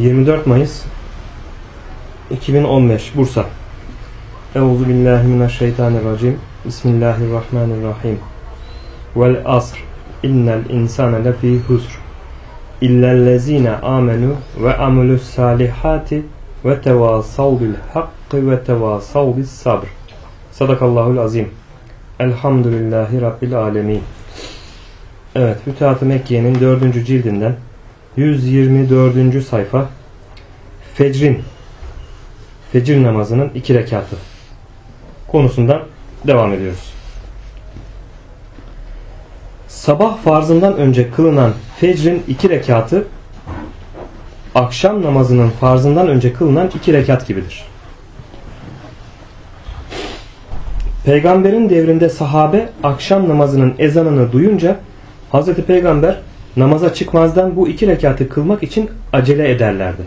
24 Mayıs 2015 Bursa. Euzubillahimineşşeytanirracim. Bismillahirrahmanirrahim. Vel asr. İnnel insane lefî husr. İllellezîne âmenû ve amilus salihati ve tevâsav bil hakkı ve tevâsav bis sabr. Sadakallahul azim. Elhamdülillahi Rabbil alemin. Evet, Fütuhat-ı Mekke'nin 4. cildinden 124. sayfa Fecir namazının 2 rekatı konusundan devam ediyoruz. Sabah farzından önce kılınan fecrin 2 rekatı akşam namazının farzından önce kılınan 2 rekat gibidir. Peygamberin devrinde sahabe akşam namazının ezanını duyunca Hazreti Peygamber namaza çıkmazdan bu 2 rekatı kılmak için acele ederlerdi.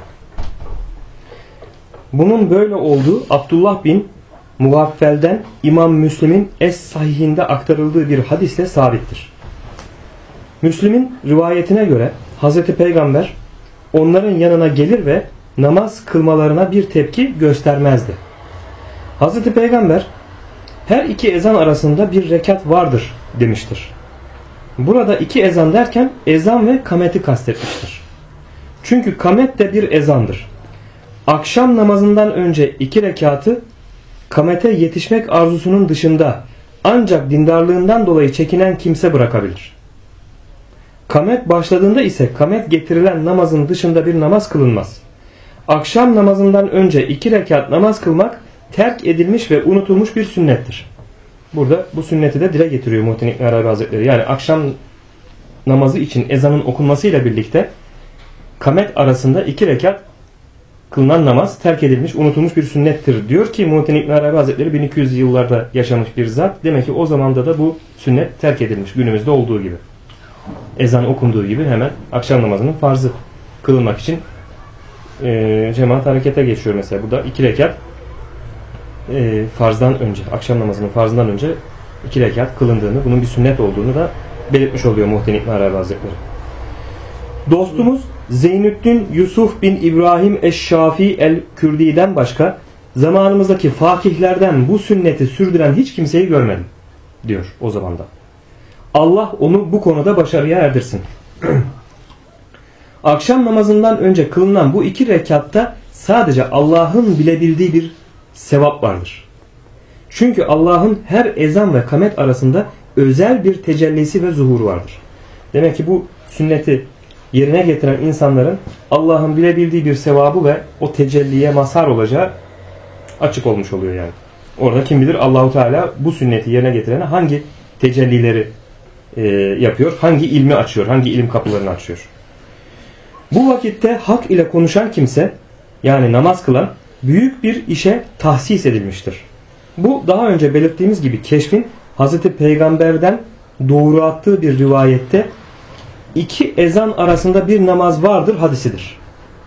Bunun böyle olduğu Abdullah bin Mugaffel'den İmam Müslim'in Es-Sahih'inde aktarıldığı bir hadisle sabittir. Müslim'in rivayetine göre Hazreti Peygamber onların yanına gelir ve namaz kılmalarına bir tepki göstermezdi. Hazreti Peygamber her 2 ezan arasında bir rekat vardır demiştir. Burada 2 ezan derken ezan ve kameti kastetmiştir. Çünkü kamet de bir ezandır. Akşam namazından önce 2 rekatı kamete yetişmek arzusunun dışında ancak dindarlığından dolayı çekinen kimse bırakabilir. Kamet başladığında ise kamet getirilen namazın dışında bir namaz kılınmaz. Akşam namazından önce 2 rekat namaz kılmak terk edilmiş ve unutulmuş bir sünnettir. Burada bu sünneti de dile getiriyor Muhittin İbn Arabi Hazretleri. Yani akşam namazı için ezanın okunmasıyla birlikte kamet arasında 2 rekat kılınan namaz terk edilmiş, unutulmuş bir sünnettir diyor ki Muhittin İbn Arabi Hazretleri 1200 yıllarda yaşamış bir zat. Demek ki o zamanda da bu sünnet terk edilmiş, günümüzde olduğu gibi. Ezan okunduğu gibi hemen akşam namazının farzı kılınmak için cemaat harekete geçiyor mesela. Burada 2 rekat farzdan önce, akşam namazının farzından önce 2 rekat kılındığını, bunun bir sünnet olduğunu da belirtmiş oluyor Muhittin İbn Arabi Hazretleri. Dostumuz Zeynüddin Yusuf bin İbrahim Eşşafi el-Kürdi'den başka zamanımızdaki fakihlerden bu sünneti sürdüren hiç kimseyi görmedim diyor o zamanda. Allah onu bu konuda başarıya erdirsin. Akşam namazından önce kılınan bu 2 rekatta sadece Allah'ın bilebildiği bir sevap vardır. Çünkü Allah'ın her ezan ve kamet arasında özel bir tecellisi ve zuhuru vardır. Demek ki bu sünneti yerine getiren insanların Allah'ın bilebildiği bir sevabı ve o tecelliye mazhar olacağı açık olmuş oluyor yani. Orada kim bilir Allahu Teala bu sünneti yerine getirene hangi tecellileri yapıyor, hangi ilmi açıyor, hangi ilim kapılarını açıyor. Bu vakitte hak ile konuşan kimse, yani namaz kılan, büyük bir işe tahsis edilmiştir. Bu daha önce belirttiğimiz gibi keşfin Hazreti Peygamber'den doğru attığı bir rivayette 2 ezan arasında bir namaz vardır hadisidir.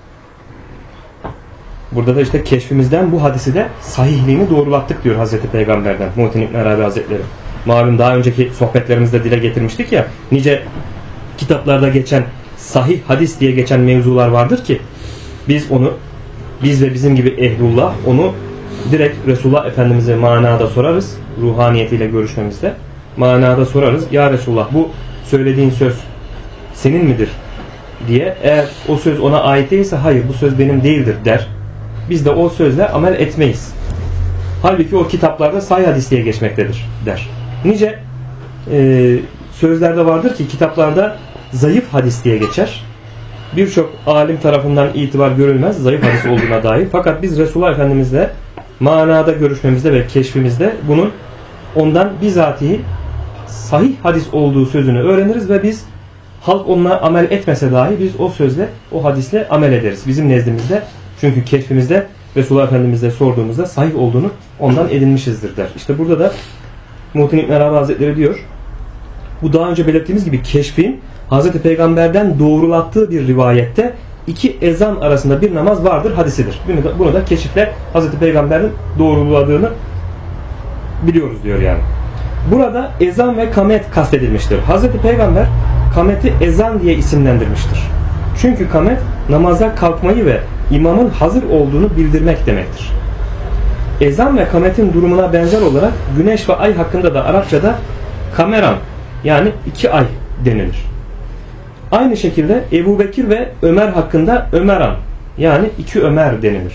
Burada da işte keşfimizden bu hadisi de sahihliğini doğrulattık diyor Hazreti Peygamber'den Muhittin İbn Arabi Hazretleri. Malum daha önceki sohbetlerimizde dile getirmiştik ya, nice kitaplarda geçen sahih hadis diye geçen mevzular vardır ki biz ve bizim gibi ehlullah onu direkt Resulullah Efendimiz'e manada sorarız. Ruhaniyetiyle görüşmemizde manada sorarız. Ya Resulullah, bu söylediğin söz senin midir diye. Eğer o söz ona ait değilse hayır bu söz benim değildir der. Biz de o sözle amel etmeyiz. Halbuki o kitaplarda sahih hadis diye geçmektedir der. Nice sözlerde vardır ki kitaplarda zayıf hadis diye geçer. Birçok alim tarafından itibar görülmez zayıf hadis olduğuna dair. Fakat biz Resulullah Efendimizle manada görüşmemizde ve keşfimizde bunun ondan bizatihi sahih hadis olduğu sözünü öğreniriz ve biz halk onunla amel etmese dahi biz o sözle, o hadisle amel ederiz. Bizim nezdimizde, çünkü keşfimizde Resulullah Efendimizle sorduğumuzda sahih olduğunu ondan edinmişizdir der. İşte burada da Muhittin İbn Arabi Hazretleri diyor, bu daha önce belirttiğimiz gibi keşfin Hazreti Peygamber'den doğrulattığı bir rivayette 2 ezan arasında bir namaz vardır hadisidir. Bunu da keşifle Hazreti Peygamber'in doğruladığını biliyoruz diyor yani. Burada ezan ve kamet kastedilmiştir. Hazreti Peygamber kameti ezan diye isimlendirmiştir. Çünkü kamet namaza kalkmayı ve imamın hazır olduğunu bildirmek demektir. Ezan ve kametin durumuna benzer olarak güneş ve ay hakkında da Arapçada kameran yani 2 ay denilir. Aynı şekilde Ebu Bekir ve Ömer hakkında Ömeran yani 2 Ömer denilir.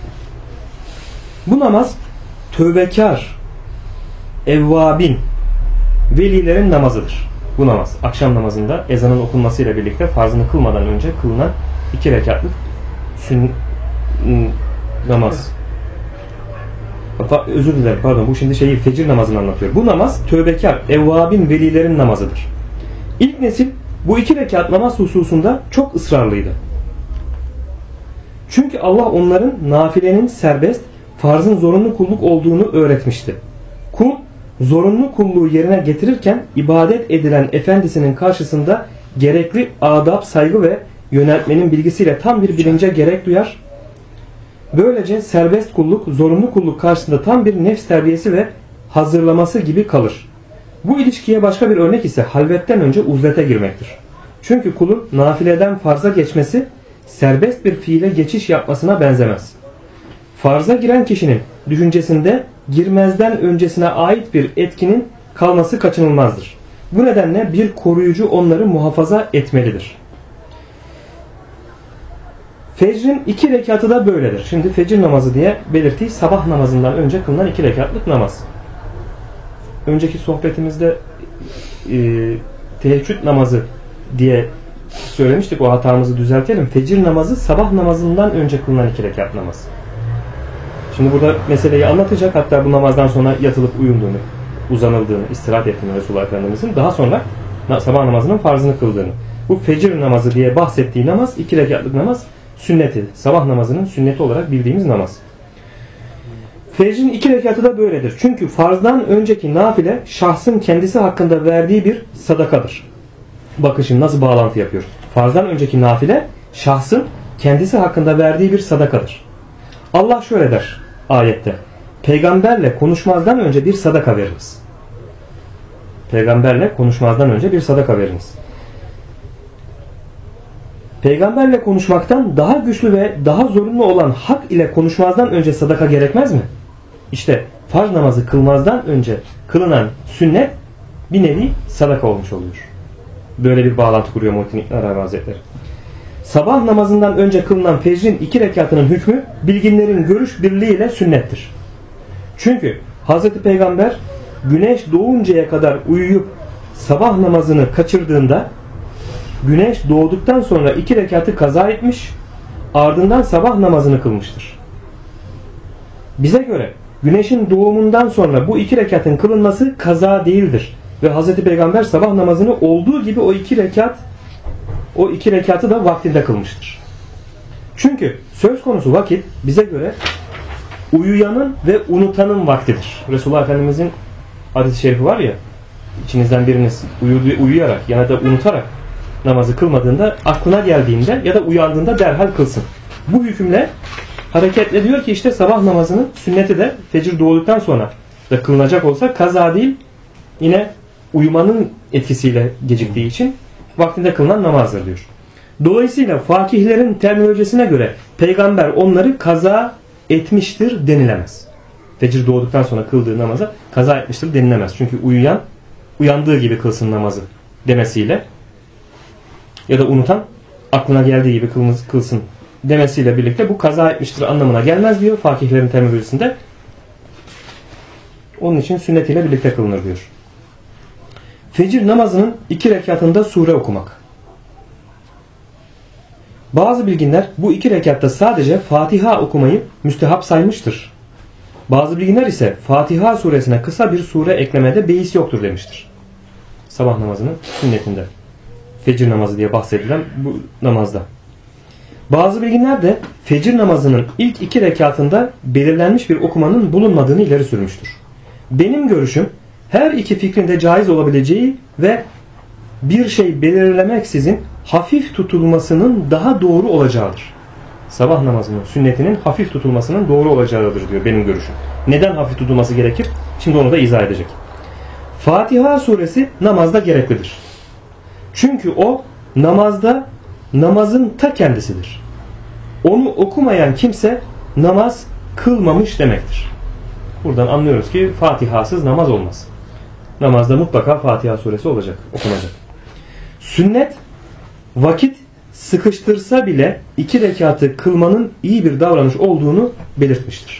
Bu namaz tövbekar, evvabin, velilerin namazıdır. Bu namaz akşam namazında ezanın okunmasıyla birlikte farzını kılmadan önce kılınan 2 rekatlık namaz. Özür dilerim pardon, bu şimdi fecir namazını anlatıyor. Bu namaz tövbekar, evvabin, velilerin namazıdır. İlk nesil bu 2 rekat namaz hususunda çok ısrarlıydı. Çünkü Allah onların nafilenin serbest, farzın zorunlu kulluk olduğunu öğretmişti. Kul zorunlu kulluğu yerine getirirken ibadet edilen efendisinin karşısında gerekli adab, saygı ve yöneltmenin bilgisiyle tam bir bilince gerek duyar. Böylece serbest kulluk, zorunlu kulluk karşısında tam bir nefs terbiyesi ve hazırlaması gibi kalır. Bu ilişkiye başka bir örnek ise halvetten önce uzlete girmektir. Çünkü kulun nafileden farza geçmesi serbest bir fiile geçiş yapmasına benzemez. Farza giren kişinin düşüncesinde girmezden öncesine ait bir etkinin kalması kaçınılmazdır. Bu nedenle bir koruyucu onları muhafaza etmelidir. Fecrin 2 rekatı da böyledir. Şimdi fecir namazı diye belirttiği sabah namazından önce kılınan 2 rekatlık namaz. Önceki sohbetimizde teheccüd namazı diye söylemiştik, o hatamızı düzeltelim. Fecir namazı sabah namazından önce kılınan 2 rekat namaz. Şimdi burada meseleyi anlatacak, hatta bu namazdan sonra yatılıp uyunduğunu, uzanıldığını, istirahat ettiğini Resulullah Efendimizin, daha sonra sabah namazının farzını kıldığını. Bu fecir namazı diye bahsettiği namaz 2 rekatlık namaz, sünneti. Sabah namazının sünneti olarak bildiğimiz namaz. Fecrin 2 rekatı da böyledir. Çünkü farzdan önceki nafile şahsın kendisi hakkında verdiği bir sadakadır. Bakın şimdi nasıl bağlantı yapıyor. Farzdan önceki nafile şahsın kendisi hakkında verdiği bir sadakadır. Allah şöyle der ayette: peygamberle konuşmazdan önce bir sadaka veriniz. Peygamberle konuşmazdan önce bir sadaka veriniz. Peygamberle konuşmaktan daha güçlü ve daha zorunlu olan hak ile konuşmazdan önce sadaka gerekmez mi? İşte farz namazı kılmazdan önce kılınan sünnet bir nevi sadaka olmuş oluyor. Böyle bir bağlantı kuruyor Muhittin İbn Arabi Hazretleri. Sabah namazından önce kılınan fecrin 2 rekatının hükmü bilginlerin görüş birliğiyle sünnettir. Çünkü Hz. Peygamber güneş doğuncaya kadar uyuyup sabah namazını kaçırdığında güneş doğduktan sonra 2 rekatı kaza etmiş, ardından sabah namazını kılmıştır. Bize göre güneşin doğumundan sonra bu 2 rekatın kılınması kaza değildir. Ve Hz. Peygamber sabah namazını olduğu gibi o 2 rekatı da vaktinde kılmıştır. Çünkü söz konusu vakit bize göre uyuyanın ve unutanın vaktidir. Resulullah Efendimizin hadis-i şerifi var ya, içinizden biriniz uyuyarak ya da unutarak namazı kılmadığında, aklına geldiğinde ya da uyandığında derhal kılsın. Bu hükümle hareketle diyor ki işte sabah namazının sünneti de fecir doğduktan sonra da kılınacak olsa kaza değil, yine uyumanın etkisiyle geciktiği için vaktinde kılınan namazdır diyor. Dolayısıyla fakihlerin terminolojisine göre peygamber onları kaza etmiştir denilemez. Fecir doğduktan sonra kıldığı namaza kaza etmiştir denilemez. Çünkü uyuyan uyandığı gibi kılsın namazı demesiyle ya da unutan aklına geldiği gibi kılsın demesiyle birlikte bu kaza etmiştir anlamına gelmez diyor fakihlerin terminolojisinde. Onun için sünnetiyle birlikte kılınır diyor. Fecir namazının 2 rekatında sure okumak. Bazı bilginler bu 2 rekatta sadece Fatiha okumayı müstehap saymıştır. Bazı bilginler ise Fatiha suresine kısa bir sure eklemede beis yoktur demiştir. Sabah namazının sünnetinde. Fecir namazı diye bahsedilen bu namazda. Bazı bilginler de fecir namazının ilk 2 rekatında belirlenmiş bir okumanın bulunmadığını ileri sürmüştür. Benim görüşüm her iki fikrin de caiz olabileceği ve bir şey belirlemeksizin hafif tutulmasının daha doğru olacağıdır. Sabah namazının sünnetinin hafif tutulmasının doğru olacağıdır diyor benim görüşüm. Neden hafif tutulması gerekir? Şimdi onu da izah edecek. Fatiha suresi namazda gereklidir. Çünkü o namazda namazın ta kendisidir. Onu okumayan kimse namaz kılmamış demektir. Buradan anlıyoruz ki Fatihasız namaz olmaz. Namazda mutlaka Fatiha suresi olacak, okunacak. Sünnet vakit sıkıştırsa bile 2 rekatı kılmanın iyi bir davranış olduğunu belirtmiştir.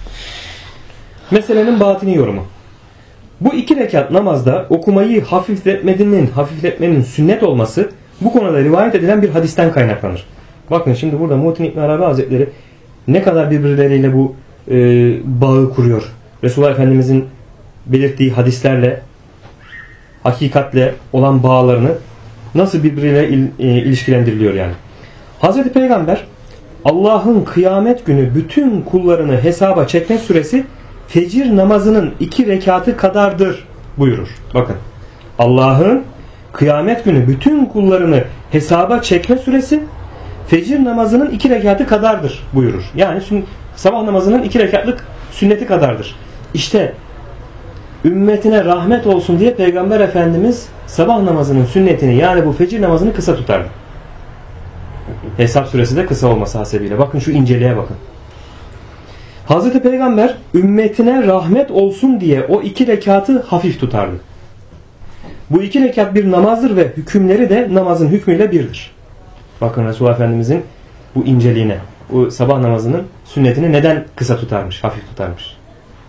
Meselenin batini yorumu. Bu 2 rekat namazda okumayı hafifletmenin sünnet olması bu konuda rivayet edilen bir hadisten kaynaklanır. Bakın şimdi burada Muhittin İbn Arabi Hazretleri ne kadar birbirleriyle bu bağı kuruyor. Resulullah Efendimizin belirttiği hadislerle, hakikatle olan bağlarını nasıl birbiriyle ilişkilendiriliyor yani. Hazreti Peygamber Allah'ın kıyamet günü bütün kullarını hesaba çekme süresi fecir namazının 2 rekatı kadardır buyurur. Bakın, Allah'ın kıyamet günü bütün kullarını hesaba çekme süresi fecir namazının 2 rekatı kadardır buyurur. Yani sabah namazının 2 rekatlık sünneti kadardır. İşte ümmetine rahmet olsun diye Peygamber Efendimiz sabah namazının sünnetini, yani bu fecir namazını kısa tutardı. Hesap süresi de kısa olması hasebiyle. Bakın şu inceliğe bakın. Hazreti Peygamber ümmetine rahmet olsun diye o 2 rekatı hafif tutardı. Bu 2 rekat bir namazdır ve hükümleri de namazın hükmüyle birdir. Bakın Resulullah Efendimizin bu inceliğine, bu sabah namazının sünnetini neden kısa tutarmış, hafif tutarmış.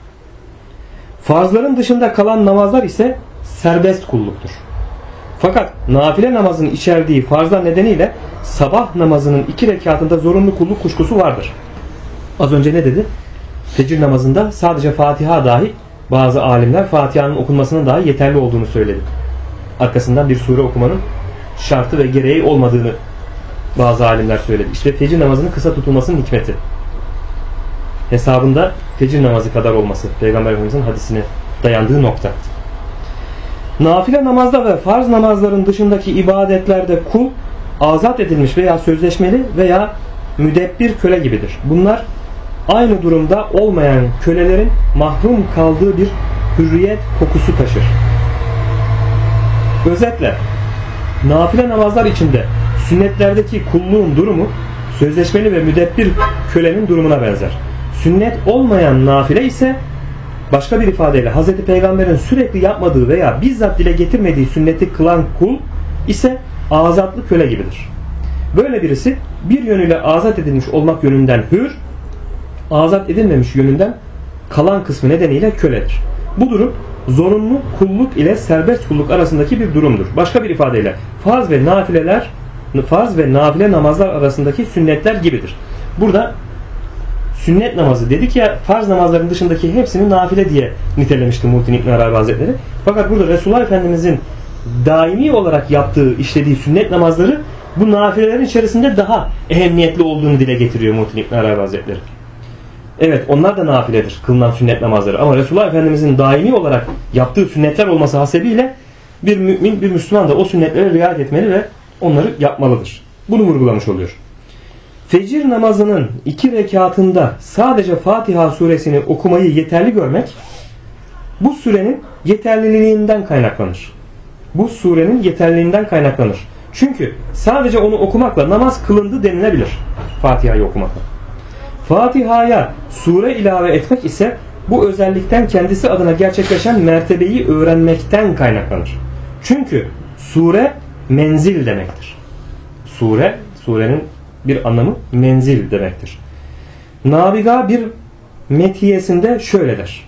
Farzların dışında kalan namazlar ise serbest kulluktur. Fakat nafile namazın içerdiği farzlar nedeniyle sabah namazının 2 rekatında zorunlu kulluk kuşkusu vardır. Az önce ne dedi? Fecir namazında sadece Fatiha dahi, bazı alimler Fatiha'nın okunmasının dahi yeterli olduğunu söyledi. Arkasından bir sure okumanın şartı ve gereği olmadığını bazı alimler söyledi. İşte fecir namazının kısa tutulmasının hikmeti. Hesabında fecir namazı kadar olması, Peygamber Efendimiz'in hadisine dayandığı nokta. Nafile namazda ve farz namazların dışındaki ibadetlerde kul azat edilmiş veya sözleşmeli veya müdebbir köle gibidir. Bunlar aynı durumda olmayan kölelerin mahrum kaldığı bir hürriyet kokusu taşır. Özetle, nafile namazlar içinde sünnetlerdeki kulluğun durumu sözleşmeli ve müdebbir kölenin durumuna benzer. Sünnet olmayan nafile ise başka bir ifadeyle Hz. Peygamber'in sürekli yapmadığı veya bizzat dile getirmediği sünneti kılan kul ise azatlı köle gibidir. Böyle birisi bir yönüyle azat edilmiş olmak yönünden hür, azat edilmemiş yönünden kalan kısmı nedeniyle köledir. Bu durum zorunlu kulluk ile serbest kulluk arasındaki bir durumdur. Başka bir ifadeyle farz ve nafile namazlar arasındaki sünnetler gibidir. Burada sünnet namazı dedik ya, farz namazların dışındaki hepsini nafile diye nitelemişti Muhittin İbn Arabi Hazretleri. Fakat burada Resulullah Efendimizin daimi olarak yaptığı, işlediği sünnet namazları bu nafilelerin içerisinde daha ehemmiyetli olduğunu dile getiriyor Muhittin İbn Arabi Hazretleri. Evet, onlar da nafiledir, kılınan sünnet namazları, ama Resulullah Efendimizin daimi olarak yaptığı sünnetler olması hasebiyle bir mümin, bir Müslüman da o sünnetlere riayet etmeli ve onları yapmalıdır. Bunu vurgulamış oluyor. Fecir namazının 2 rekatında sadece Fatiha suresini okumayı yeterli görmek bu surenin yeterliliğinden kaynaklanır. Bu surenin yeterliliğinden kaynaklanır. Çünkü sadece onu okumakla namaz kılındı denilebilir. Fatiha'yı okumakla. Fatiha'ya sure ilave etmek ise bu özellikten kendisi adına gerçekleşen mertebeyi öğrenmekten kaynaklanır. Çünkü sure menzil demektir. Surenin bir anlamı menzil demektir. Nabiga bir metiyesinde şöyle der: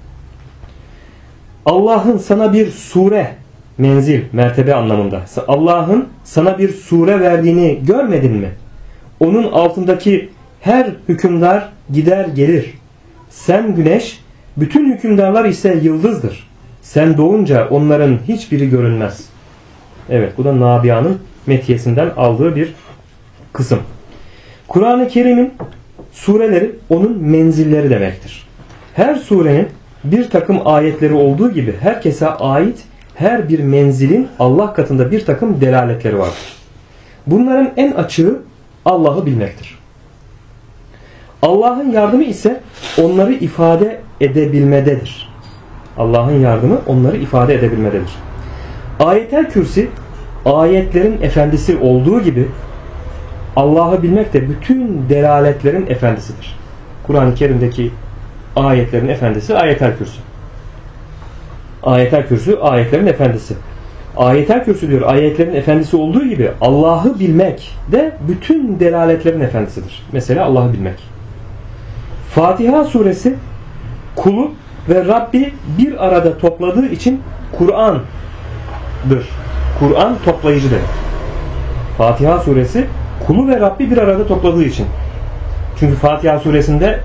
Allah'ın sana bir sure, menzil, mertebe anlamında, Allah'ın sana bir sure verdiğini görmedin mi? Onun altındaki her hükümdar gider gelir. Sen güneş, bütün hükümdarlar ise yıldızdır. Sen doğunca onların hiçbiri görünmez. Evet, bu da Nabia'nın metiyesinden aldığı bir kısım. Kur'an-ı Kerim'in sureleri onun menzilleri demektir. Her surenin bir takım ayetleri olduğu gibi herkese ait her bir menzilin Allah katında bir takım delaletleri vardır. Bunların en açığı Allah'ı bilmektir. Allah'ın yardımı ise onları ifade edebilmededir. Allah'ın yardımı onları ifade edebilmededir. Ayetel Kürsi ayetlerin efendisi olduğu gibi Allah'ı bilmek de bütün delaletlerin efendisidir. Kur'an-ı Kerim'deki ayetlerin efendisi Ayetel Kürsü. Ayetel Kürsü ayetlerin efendisi. Ayetel Kürsü diyor ayetlerin efendisi olduğu gibi Allah'ı bilmek de bütün delaletlerin efendisidir. Mesela Allah'ı bilmek. Fatiha suresi kulu ve Rabbi bir arada topladığı için Kur'an'dır. Kur'an toplayıcı demek. Fatiha suresi kulu ve Rabbi bir arada topladığı için. Çünkü Fatiha suresinde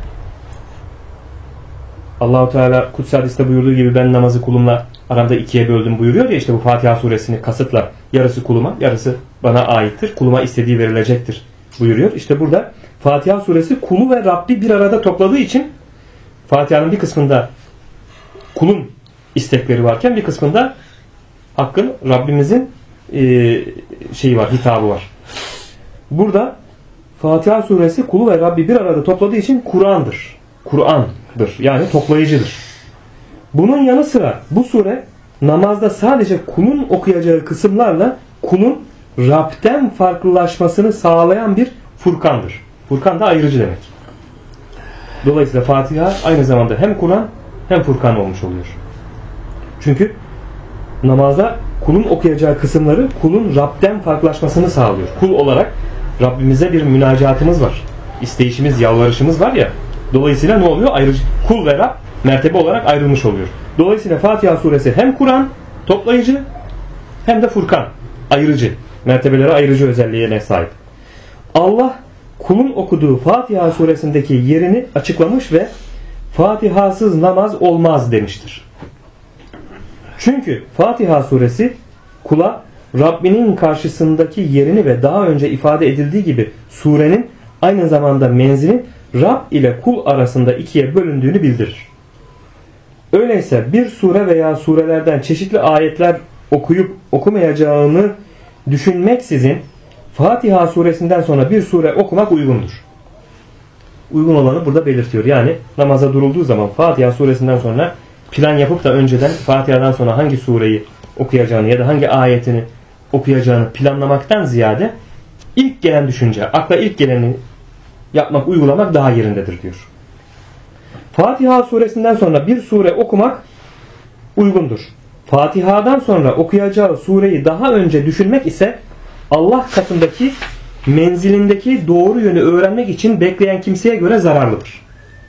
Allah-u Teala Kutsi hadiste buyurduğu gibi ben namazı kulumla aramda ikiye böldüm buyuruyor ya, işte bu Fatiha suresini kasıtla yarısı kuluma yarısı bana aittir. Kuluma istediği verilecektir buyuruyor. İşte burada Fatiha suresi kulu ve Rabbi bir arada topladığı için Fatiha'nın bir kısmında kulun istekleri varken bir kısmında Hakk'ın, Rabbimizin şeyi var, hitabı var. Burada Fatiha suresi kulu ve Rabbi bir arada topladığı için Kur'an'dır. Kur'an'dır. Yani toplayıcıdır. Bunun yanı sıra bu sure namazda sadece kulun okuyacağı kısımlarla kulun Rab'den farklılaşmasını sağlayan bir Furkan'dır. Furkan da ayırıcı demek. Dolayısıyla Fatiha aynı zamanda hem Kur'an hem Furkan olmuş oluyor. Çünkü namazda kulun okuyacağı kısımları kulun Rab'den farklılaşmasını sağlıyor. Kul olarak Rabbimize bir münacatımız var. İsteyişimiz, yalvarışımız var ya. Dolayısıyla ne oluyor? Ayrıcı. Kul ve Rab mertebe olarak ayrılmış oluyor. Dolayısıyla Fatiha suresi hem Kur'an toplayıcı hem de Furkan ayırıcı. Mertebelere ayırıcı özelliğine sahip. Allah kulun okuduğu Fatiha suresindeki yerini açıklamış ve Fatihasız namaz olmaz demiştir. Çünkü Fatiha suresi kula Rabbinin karşısındaki yerini ve daha önce ifade edildiği gibi surenin aynı zamanda menzilin Rab ile kul arasında ikiye bölündüğünü bildirir. Öyleyse bir sure veya surelerden çeşitli ayetler okuyup okumayacağını düşünmeksizin Fatiha suresinden sonra bir sure okumak uygundur. Uygun olanı burada belirtiyor. Yani namaza durulduğu zaman Fatiha suresinden sonra plan yapıp da önceden Fatiha'dan sonra hangi sureyi okuyacağını ya da hangi ayetini okuyacağını planlamaktan ziyade ilk gelen düşünce, akla ilk geleni yapmak, uygulamak daha yerindedir diyor. Fatiha suresinden sonra bir sure okumak uygundur. Fatiha'dan sonra okuyacağı sureyi daha önce düşünmek ise Allah katındaki menzilindeki doğru yönü öğrenmek için bekleyen kimseye göre zararlıdır.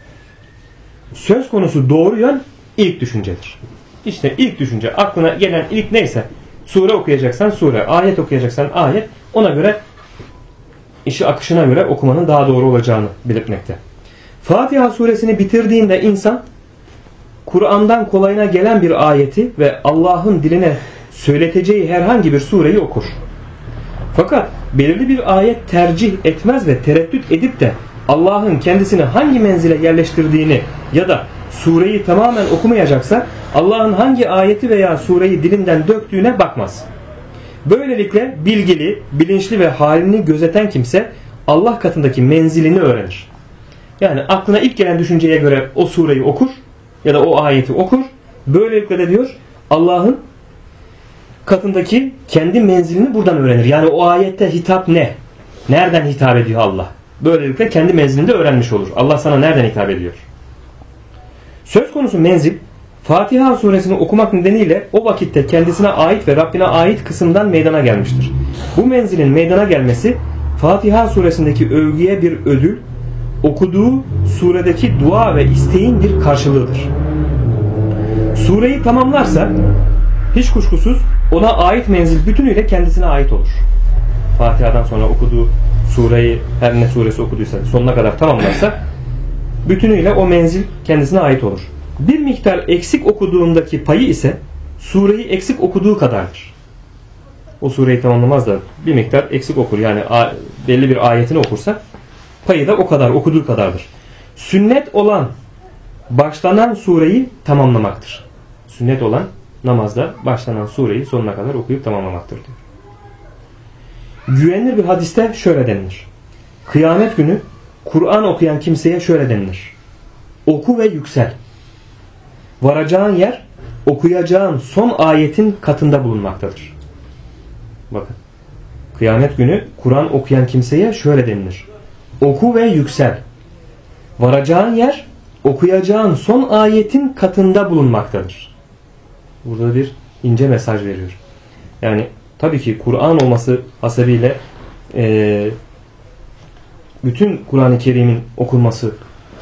Söz konusu doğru yön ilk düşüncedir. İşte ilk düşünce, aklına gelen ilk neyse, sure okuyacaksan sure, ayet okuyacaksan ayet, ona göre işi akışına göre okumanın daha doğru olacağını belirtmekte. Fatiha suresini bitirdiğinde insan Kur'an'dan kolayına gelen bir ayeti ve Allah'ın diline söyleteceği herhangi bir sureyi okur. Fakat belirli bir ayet tercih etmez ve tereddüt edip de Allah'ın kendisini hangi menzile yerleştirdiğini ya da sureyi tamamen okumayacaksa Allah'ın hangi ayeti veya sureyi dilinden döktüğüne bakmaz. Böylelikle bilgili, bilinçli ve halini gözeten kimse Allah katındaki menzilini öğrenir. Yani aklına ilk gelen düşünceye göre o sureyi okur ya da o ayeti okur. Böylelikle de diyor Allah'ın katındaki kendi menzilini buradan öğrenir. Yani o ayette hitap ne? Nereden hitap ediyor Allah? Böylelikle kendi menzilini de öğrenmiş olur. Allah sana nereden hitap ediyor? Söz konusu menzil, Fatiha suresini okumak nedeniyle o vakitte kendisine ait ve Rabbine ait kısımdan meydana gelmiştir. Bu menzilin meydana gelmesi Fatiha suresindeki övgüye bir ödül, okuduğu suredeki dua ve isteğin bir karşılığıdır. Sureyi tamamlarsa hiç kuşkusuz ona ait menzil bütünüyle kendisine ait olur. Fatiha'dan sonra okuduğu sureyi, her ne suresi okuduysa sonuna kadar tamamlarsa bütünüyle o menzil kendisine ait olur. Bir miktar eksik okuduğundaki payı ise sureyi eksik okuduğu kadardır. O sureyi tamamlamaz da bir miktar eksik okur. Yani belli bir ayetini okursa payı da o kadar, okuduğu kadardır. Sünnet olan başlanan sureyi tamamlamaktır. Sünnet olan namazda başlanan sureyi sonuna kadar okuyup tamamlamaktır diyor. Güvenilir bir hadiste şöyle denilir. Kıyamet günü Kur'an okuyan kimseye şöyle denilir. Oku ve yüksel. Varacağın yer okuyacağın son ayetin katında bulunmaktadır. Bakın. Kıyamet günü Kur'an okuyan kimseye şöyle denilir: oku ve yüksel. Varacağın yer okuyacağın son ayetin katında bulunmaktadır. Burada bir ince mesaj veriyor. Yani tabii ki Kur'an olması hasebiyle bütün Kur'an-ı Kerim'in okunması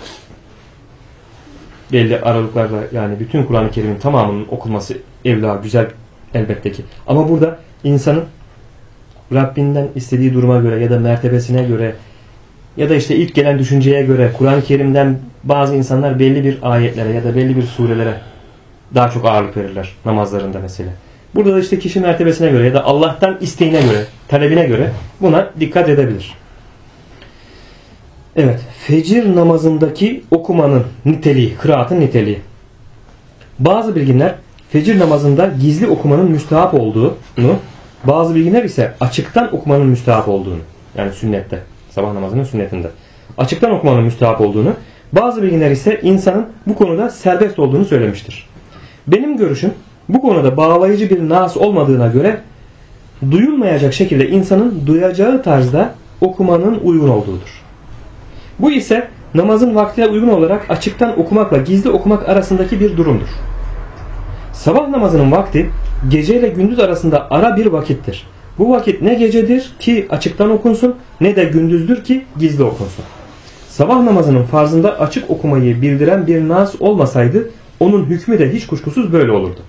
belli aralıklarla, yani bütün Kur'an-ı Kerim'in tamamının okunması evla, güzel elbette ki. Ama burada insanın Rabbinden istediği duruma göre ya da mertebesine göre ya da işte ilk gelen düşünceye göre Kur'an-ı Kerim'den bazı insanlar belli bir ayetlere ya da belli bir surelere daha çok ağırlık verirler namazlarında mesela. Burada da işte kişi mertebesine göre ya da Allah'tan isteğine göre, talebine göre buna dikkat edebilir. Evet, fecir namazındaki okumanın niteliği, kıraatın niteliği. Bazı bilginler fecir namazında gizli okumanın müstehap olduğunu, bazı bilginler ise açıktan okumanın müstehap olduğunu, yani sünnette, sabah namazının sünnetinde açıktan okumanın müstehap olduğunu, bazı bilginler ise insanın bu konuda serbest olduğunu söylemiştir. Benim görüşüm bu konuda bağlayıcı bir nas olmadığına göre duyulmayacak şekilde insanın duyacağı tarzda okumanın uygun olduğudur. Bu ise namazın vaktine uygun olarak açıktan okumakla gizli okumak arasındaki bir durumdur. Sabah namazının vakti gece ile gündüz arasında ara bir vakittir. Bu vakit ne gecedir ki açıktan okunsun, ne de gündüzdür ki gizli okunsun. Sabah namazının farzında açık okumayı bildiren bir nas olmasaydı onun hükmü de hiç kuşkusuz böyle olurdu.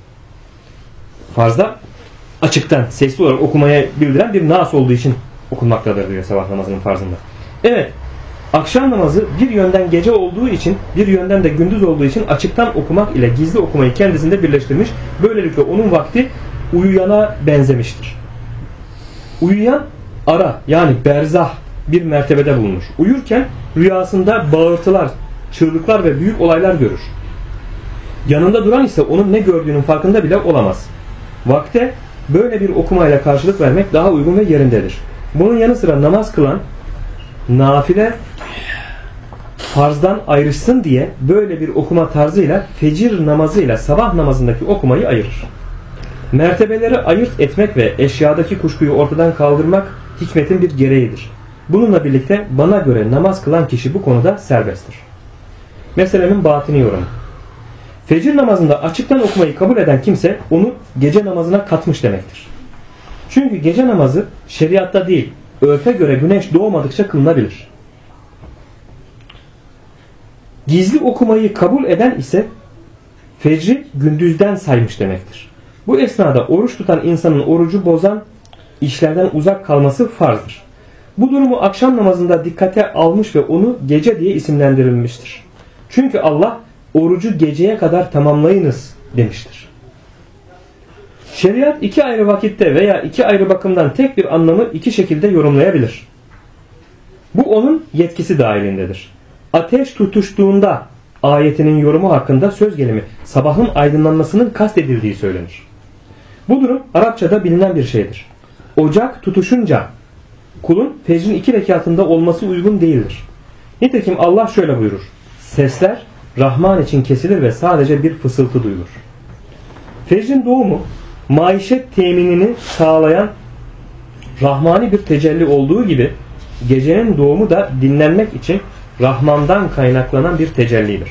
Farzda açıktan sesli olarak okumaya bildiren bir nas olduğu için okunmaktadır diyor sabah namazının farzında. Evet, akşam namazı bir yönden gece olduğu için, bir yönden de gündüz olduğu için açıktan okumak ile gizli okumayı kendisinde birleştirmiş. Böylelikle onun vakti uyuyana benzemiştir. Uyuyan ara, yani berzah bir mertebede bulunur. Uyurken rüyasında bağırtılar, çığlıklar ve büyük olaylar görür. Yanında duran ise onun ne gördüğünün farkında bile olamaz. Vakte böyle bir okumayla karşılık vermek daha uygun ve yerindedir. Bunun yanı sıra namaz kılan nafile farzdan ayrışsın diye böyle bir okuma tarzıyla fecir namazıyla sabah namazındaki okumayı ayırır. Mertebeleri ayırt etmek ve eşyadaki kuşkuyu ortadan kaldırmak hikmetin bir gereğidir. Bununla birlikte bana göre namaz kılan kişi bu konuda serbesttir. Meselenin batini yorumu. Fecir namazında açıktan okumayı kabul eden kimse onu gece namazına katmış demektir. Çünkü gece namazı şeriatta değil, örfe göre güneş doğmadıkça kılınabilir. Gizli okumayı kabul eden ise fecri gündüzden saymış demektir. Bu esnada oruç tutan insanın orucu bozan işlerden uzak kalması farzdır. Bu durumu akşam namazında dikkate almış ve onu gece diye isimlendirilmiştir. Çünkü Allah orucu geceye kadar tamamlayınız demiştir. Şeriat iki ayrı vakitte veya iki ayrı bakımdan tek bir anlamı iki şekilde yorumlayabilir. Bu onun yetkisi dahilindedir. Ateş tutuştuğunda ayetinin yorumu hakkında söz gelimi sabahın aydınlanmasının kastedildiği söylenir. Bu durum Arapçada bilinen bir şeydir. Ocak tutuşunca kulun fecrin 2 rekatında olması uygun değildir. Nitekim Allah şöyle buyurur: sesler Rahman için kesilir ve sadece bir fısıltı duyulur. Fecrin doğumu maişet teminini sağlayan rahmani bir tecelli olduğu gibi gecenin doğumu da dinlenmek için Rahman'dan kaynaklanan bir tecellidir.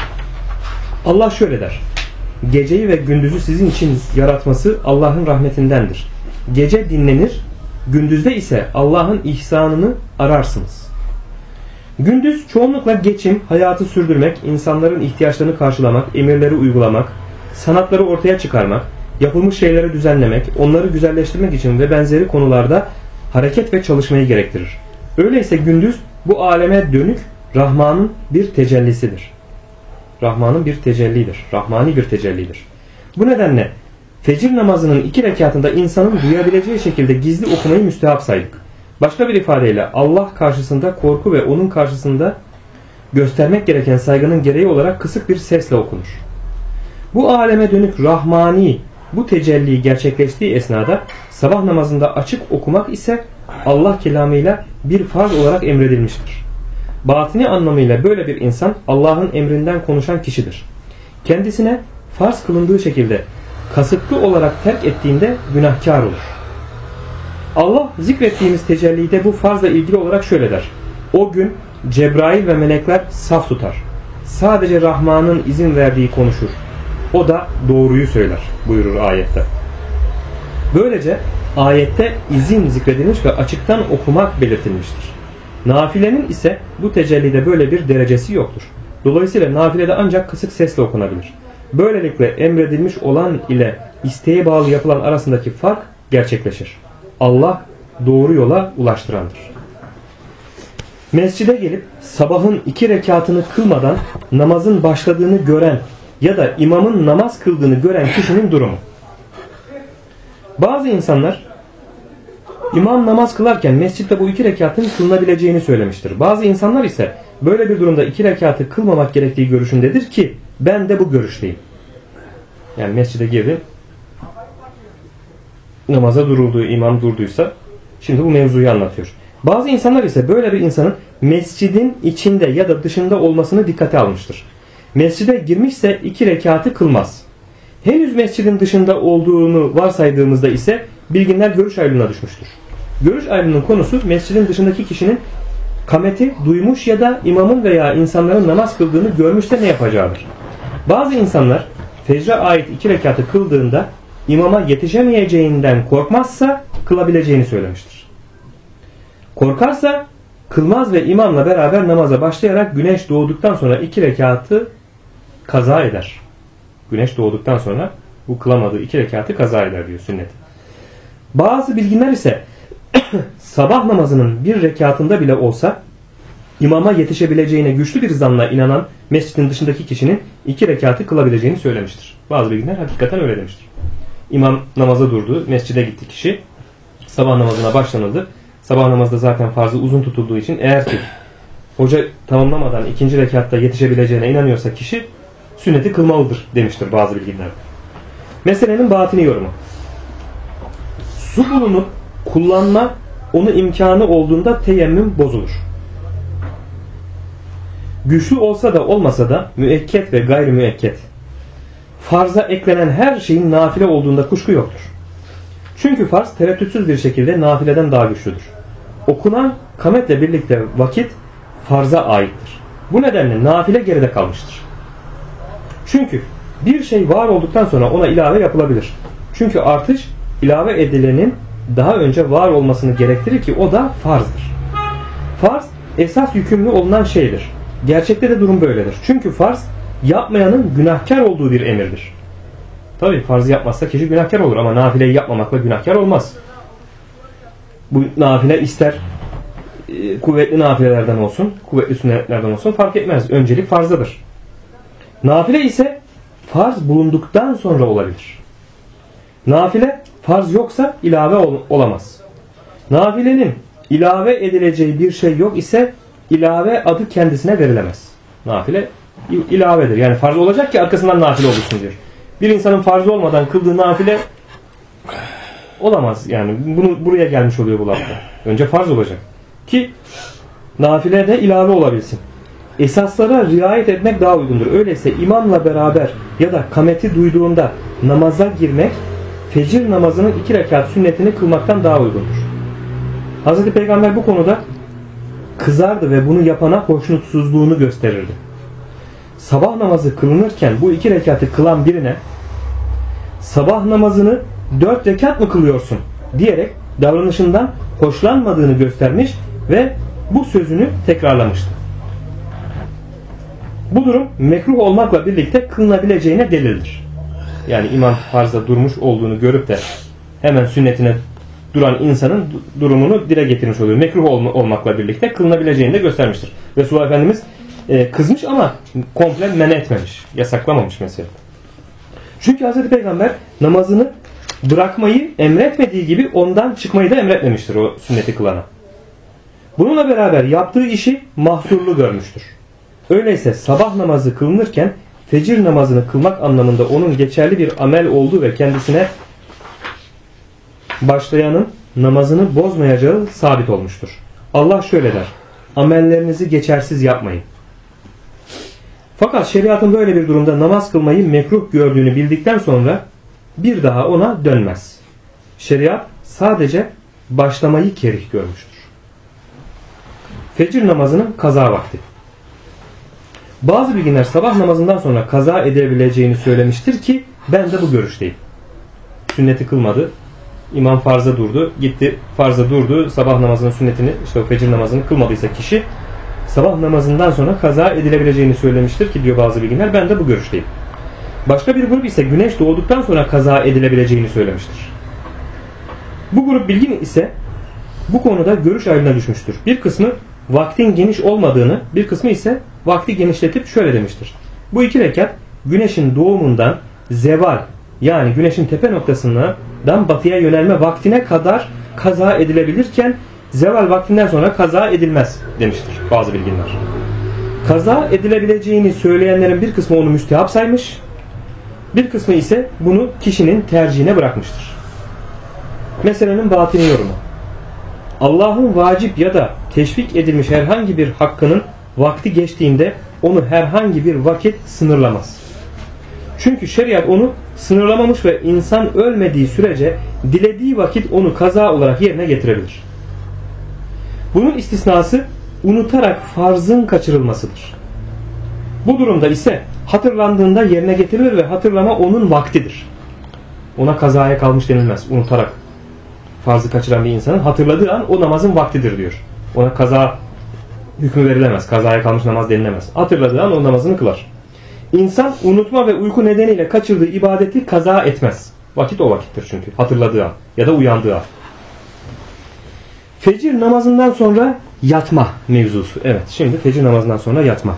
Allah şöyle der: geceyi ve gündüzü sizin için yaratması Allah'ın rahmetindendir. Gece dinlenir, gündüzde ise Allah'ın ihsanını ararsınız. Gündüz çoğunlukla geçim, hayatı sürdürmek, insanların ihtiyaçlarını karşılamak, emirleri uygulamak, sanatları ortaya çıkarmak, yapılmış şeyleri düzenlemek, onları güzelleştirmek için ve benzeri konularda hareket ve çalışmayı gerektirir. Öyleyse gündüz bu aleme dönük Rahman'ın bir tecellisidir. Rahman'ın bir tecellidir. Rahmani bir tecellidir. Bu nedenle fecir namazının 2 rekatında insanın duyabileceği şekilde gizli okumayı müstehap saydık. Başka bir ifadeyle Allah karşısında korku ve onun karşısında göstermek gereken saygının gereği olarak kısık bir sesle okunur. Bu aleme dönük Rahmani bu tecelli gerçekleştiği esnada sabah namazında açık okumak ise Allah kelamıyla bir farz olarak emredilmiştir. Batini anlamıyla böyle bir insan Allah'ın emrinden konuşan kişidir. Kendisine farz kılındığı şekilde kasıtlı olarak terk ettiğinde günahkar olur. Allah zikrettiğimiz tecellide bu farzla ilgili olarak şöyle der. O gün Cebrail ve melekler saf tutar. Sadece Rahman'ın izin verdiği konuşur. O da doğruyu söyler buyurur ayette. Böylece ayette izin zikredilmiş ve açıktan okumak belirtilmiştir. Nafilenin ise bu tecellide böyle bir derecesi yoktur. Dolayısıyla nafilede ancak kısık sesle okunabilir. Böylelikle emredilmiş olan ile isteğe bağlı yapılan arasındaki fark gerçekleşir. Allah doğru yola ulaştırandır. Mescide gelip sabahın 2 rekatını kılmadan namazın başladığını gören ya da imamın namaz kıldığını gören kişinin durumu. Bazı insanlar imam namaz kılarken mescitte bu 2 rekatın kılınabileceğini söylemiştir. Bazı insanlar ise böyle bir durumda 2 rekatı kılmamak gerektiği görüşündedir ki ben de bu görüşteyim. Yani mescide girdi, namaza durulduğu, imam durduysa şimdi bu mevzuyu anlatıyor. Bazı insanlar ise böyle bir insanın mescidin içinde ya da dışında olmasını dikkate almıştır. Mescide girmişse 2 rekatı kılmaz. Henüz mescidin dışında olduğunu varsaydığımızda ise bilginler görüş ayrılığına düşmüştür. Görüş ayrılığının konusu mescidin dışındaki kişinin kameti duymuş ya da imamın veya insanların namaz kıldığını görmüşse ne yapacağıdır. Bazı insanlar fecre ait 2 rekatı kıldığında imama yetişemeyeceğinden korkmazsa kılabileceğini söylemiştir. Korkarsa kılmaz ve imamla beraber namaza başlayarak güneş doğduktan sonra 2 rekatı kaza eder. Güneş doğduktan sonra bu kılamadığı 2 rekatı kaza eder diyor sünnet. Bazı bilginler ise sabah namazının 1 rekatında bile olsa imama yetişebileceğine güçlü bir zanla inanan mescidin dışındaki kişinin 2 rekatı kılabileceğini söylemiştir. Bazı bilginler hakikaten öyle demiştir. İmam namaza durdu, mescide gitti kişi. Sabah namazına başlanıldı. Sabah namazda zaten farzı uzun tutulduğu için eğer ki hoca tamamlamadan 2. rekatta yetişebileceğine inanıyorsa kişi sünneti kılmalıdır demiştir bazı bilginler. Meselenin batini yorumu. Su bulunup kullanma onu imkanı olduğunda teyemmüm bozulur. Güçlü olsa da olmasa da müekket ve gayri müekket farza eklenen her şeyin nafile olduğunda kuşku yoktur. Çünkü farz tereddütsüz bir şekilde nafileden daha güçlüdür. Okunan kametle birlikte vakit farza aittir. Bu nedenle nafile geride kalmıştır. Çünkü bir şey var olduktan sonra ona ilave yapılabilir. Çünkü artış ilave edilenin daha önce var olmasını gerektirir ki o da farzdır. Farz esas yükümlü olunan şeydir. Gerçekte de durum böyledir. Çünkü farz yapmayanın günahkar olduğu bir emirdir. Tabii farzı yapmazsa kişi günahkar olur ama nafileyi yapmamakla günahkar olmaz. Bu nafile ister kuvvetli nafilelerden olsun, kuvvetli sünnetlerden olsun fark etmez. Öncelik farzdadır. Nafile ise farz bulunduktan sonra olabilir. Nafile farz yoksa ilave olamaz. Nafilenin ilave edileceği bir şey yok ise ilave adı kendisine verilemez. Nafile ilavedir. Yani farz olacak ki arkasından nafile olursun diyor. Bir insanın farzı olmadan kıldığı nafile olamaz. Yani buraya gelmiş oluyor bu lafta. Önce farz olacak. Ki nafile de ilave olabilsin. Esaslara riayet etmek daha uygundur. Öyleyse imamla beraber ya da kameti duyduğunda namaza girmek fecir namazının 2 rekat sünnetini kılmaktan daha uygundur. Hz. Peygamber bu konuda kızardı ve bunu yapana hoşnutsuzluğunu gösterirdi. Sabah namazı kılınırken bu 2 rekatı kılan birine sabah namazını 4 rekat mı kılıyorsun diyerek davranışından hoşlanmadığını göstermiş ve bu sözünü tekrarlamıştı. Bu durum mekruh olmakla birlikte kılınabileceğine delildir. Yani imam farzda durmuş olduğunu görüp de hemen sünnetine duran insanın durumunu dile getirmiş oluyor. Mekruh olmakla birlikte kılınabileceğini de göstermiştir. Resulullah Efendimiz kızmış ama komple men etmemiş. Yasaklamamış mesela. Çünkü Hz. Peygamber namazını bırakmayı emretmediği gibi ondan çıkmayı da emretmemiştir o sünneti kılana. Bununla beraber yaptığı işi mahsurlu görmüştür. Öyleyse sabah namazı kılınırken fecir namazını kılmak anlamında onun geçerli bir amel olduğu ve kendisine başlayanın namazını bozmayacağı sabit olmuştur. Allah şöyle der: amellerinizi geçersiz yapmayın. Fakat şeriatın böyle bir durumda namaz kılmayı mekruh gördüğünü bildikten sonra bir daha ona dönmez. Şeriat sadece başlamayı kerih görmüştür. Fecir namazının kaza vakti. Bazı bilginler sabah namazından sonra kaza edebileceğini söylemiştir ki ben de bu görüşteyim. Sünneti kılmadı. İmam farza durdu. Gitti farza durdu. Sabah namazının sünnetini, işte o fecir namazını kılmadıysa kişi sabah namazından sonra kaza edilebileceğini söylemiştir ki diyor bazı bilginler. Ben de bu görüşteyim. Başka bir grup ise güneş doğduktan sonra kaza edilebileceğini söylemiştir. Bu grup bilgin ise bu konuda görüş ayrılığına düşmüştür. Bir kısmı vaktin geniş olmadığını, bir kısmı ise vakti genişletip şöyle demiştir. Bu 2 rekat güneşin doğumundan zeval, yani güneşin tepe noktasından batıya yönelme vaktine kadar kaza edilebilirken zeval vaktinden sonra kaza edilmez demiştir bazı bilginler. Kaza edilebileceğini söyleyenlerin bir kısmı onu müstehap saymış, bir kısmı ise bunu kişinin tercihine bırakmıştır. Meselenin batini yorumu. Allah'ın vacip ya da teşvik edilmiş herhangi bir hakkının vakti geçtiğinde onu herhangi bir vakit sınırlamaz. Çünkü şeriat onu sınırlamamış ve insan ölmediği sürece dilediği vakit onu kaza olarak yerine getirebilir. Bunun istisnası unutarak farzın kaçırılmasıdır. Bu durumda ise hatırlandığında yerine getirilir ve hatırlama onun vaktidir. Ona kazaya kalmış denilmez. Unutarak farzı kaçıran bir insanın hatırladığı an o namazın vaktidir diyor. Ona kaza hükmü verilemez. Kazaya kalmış namaz denilemez. Hatırladığı an o namazını kılar. İnsan unutma ve uyku nedeniyle kaçırdığı ibadeti kaza etmez. Vakit o vakittir çünkü. Hatırladığı an ya da uyandığı an. Fecir namazından sonra yatma mevzusu. Evet, şimdi fecir namazından sonra yatma.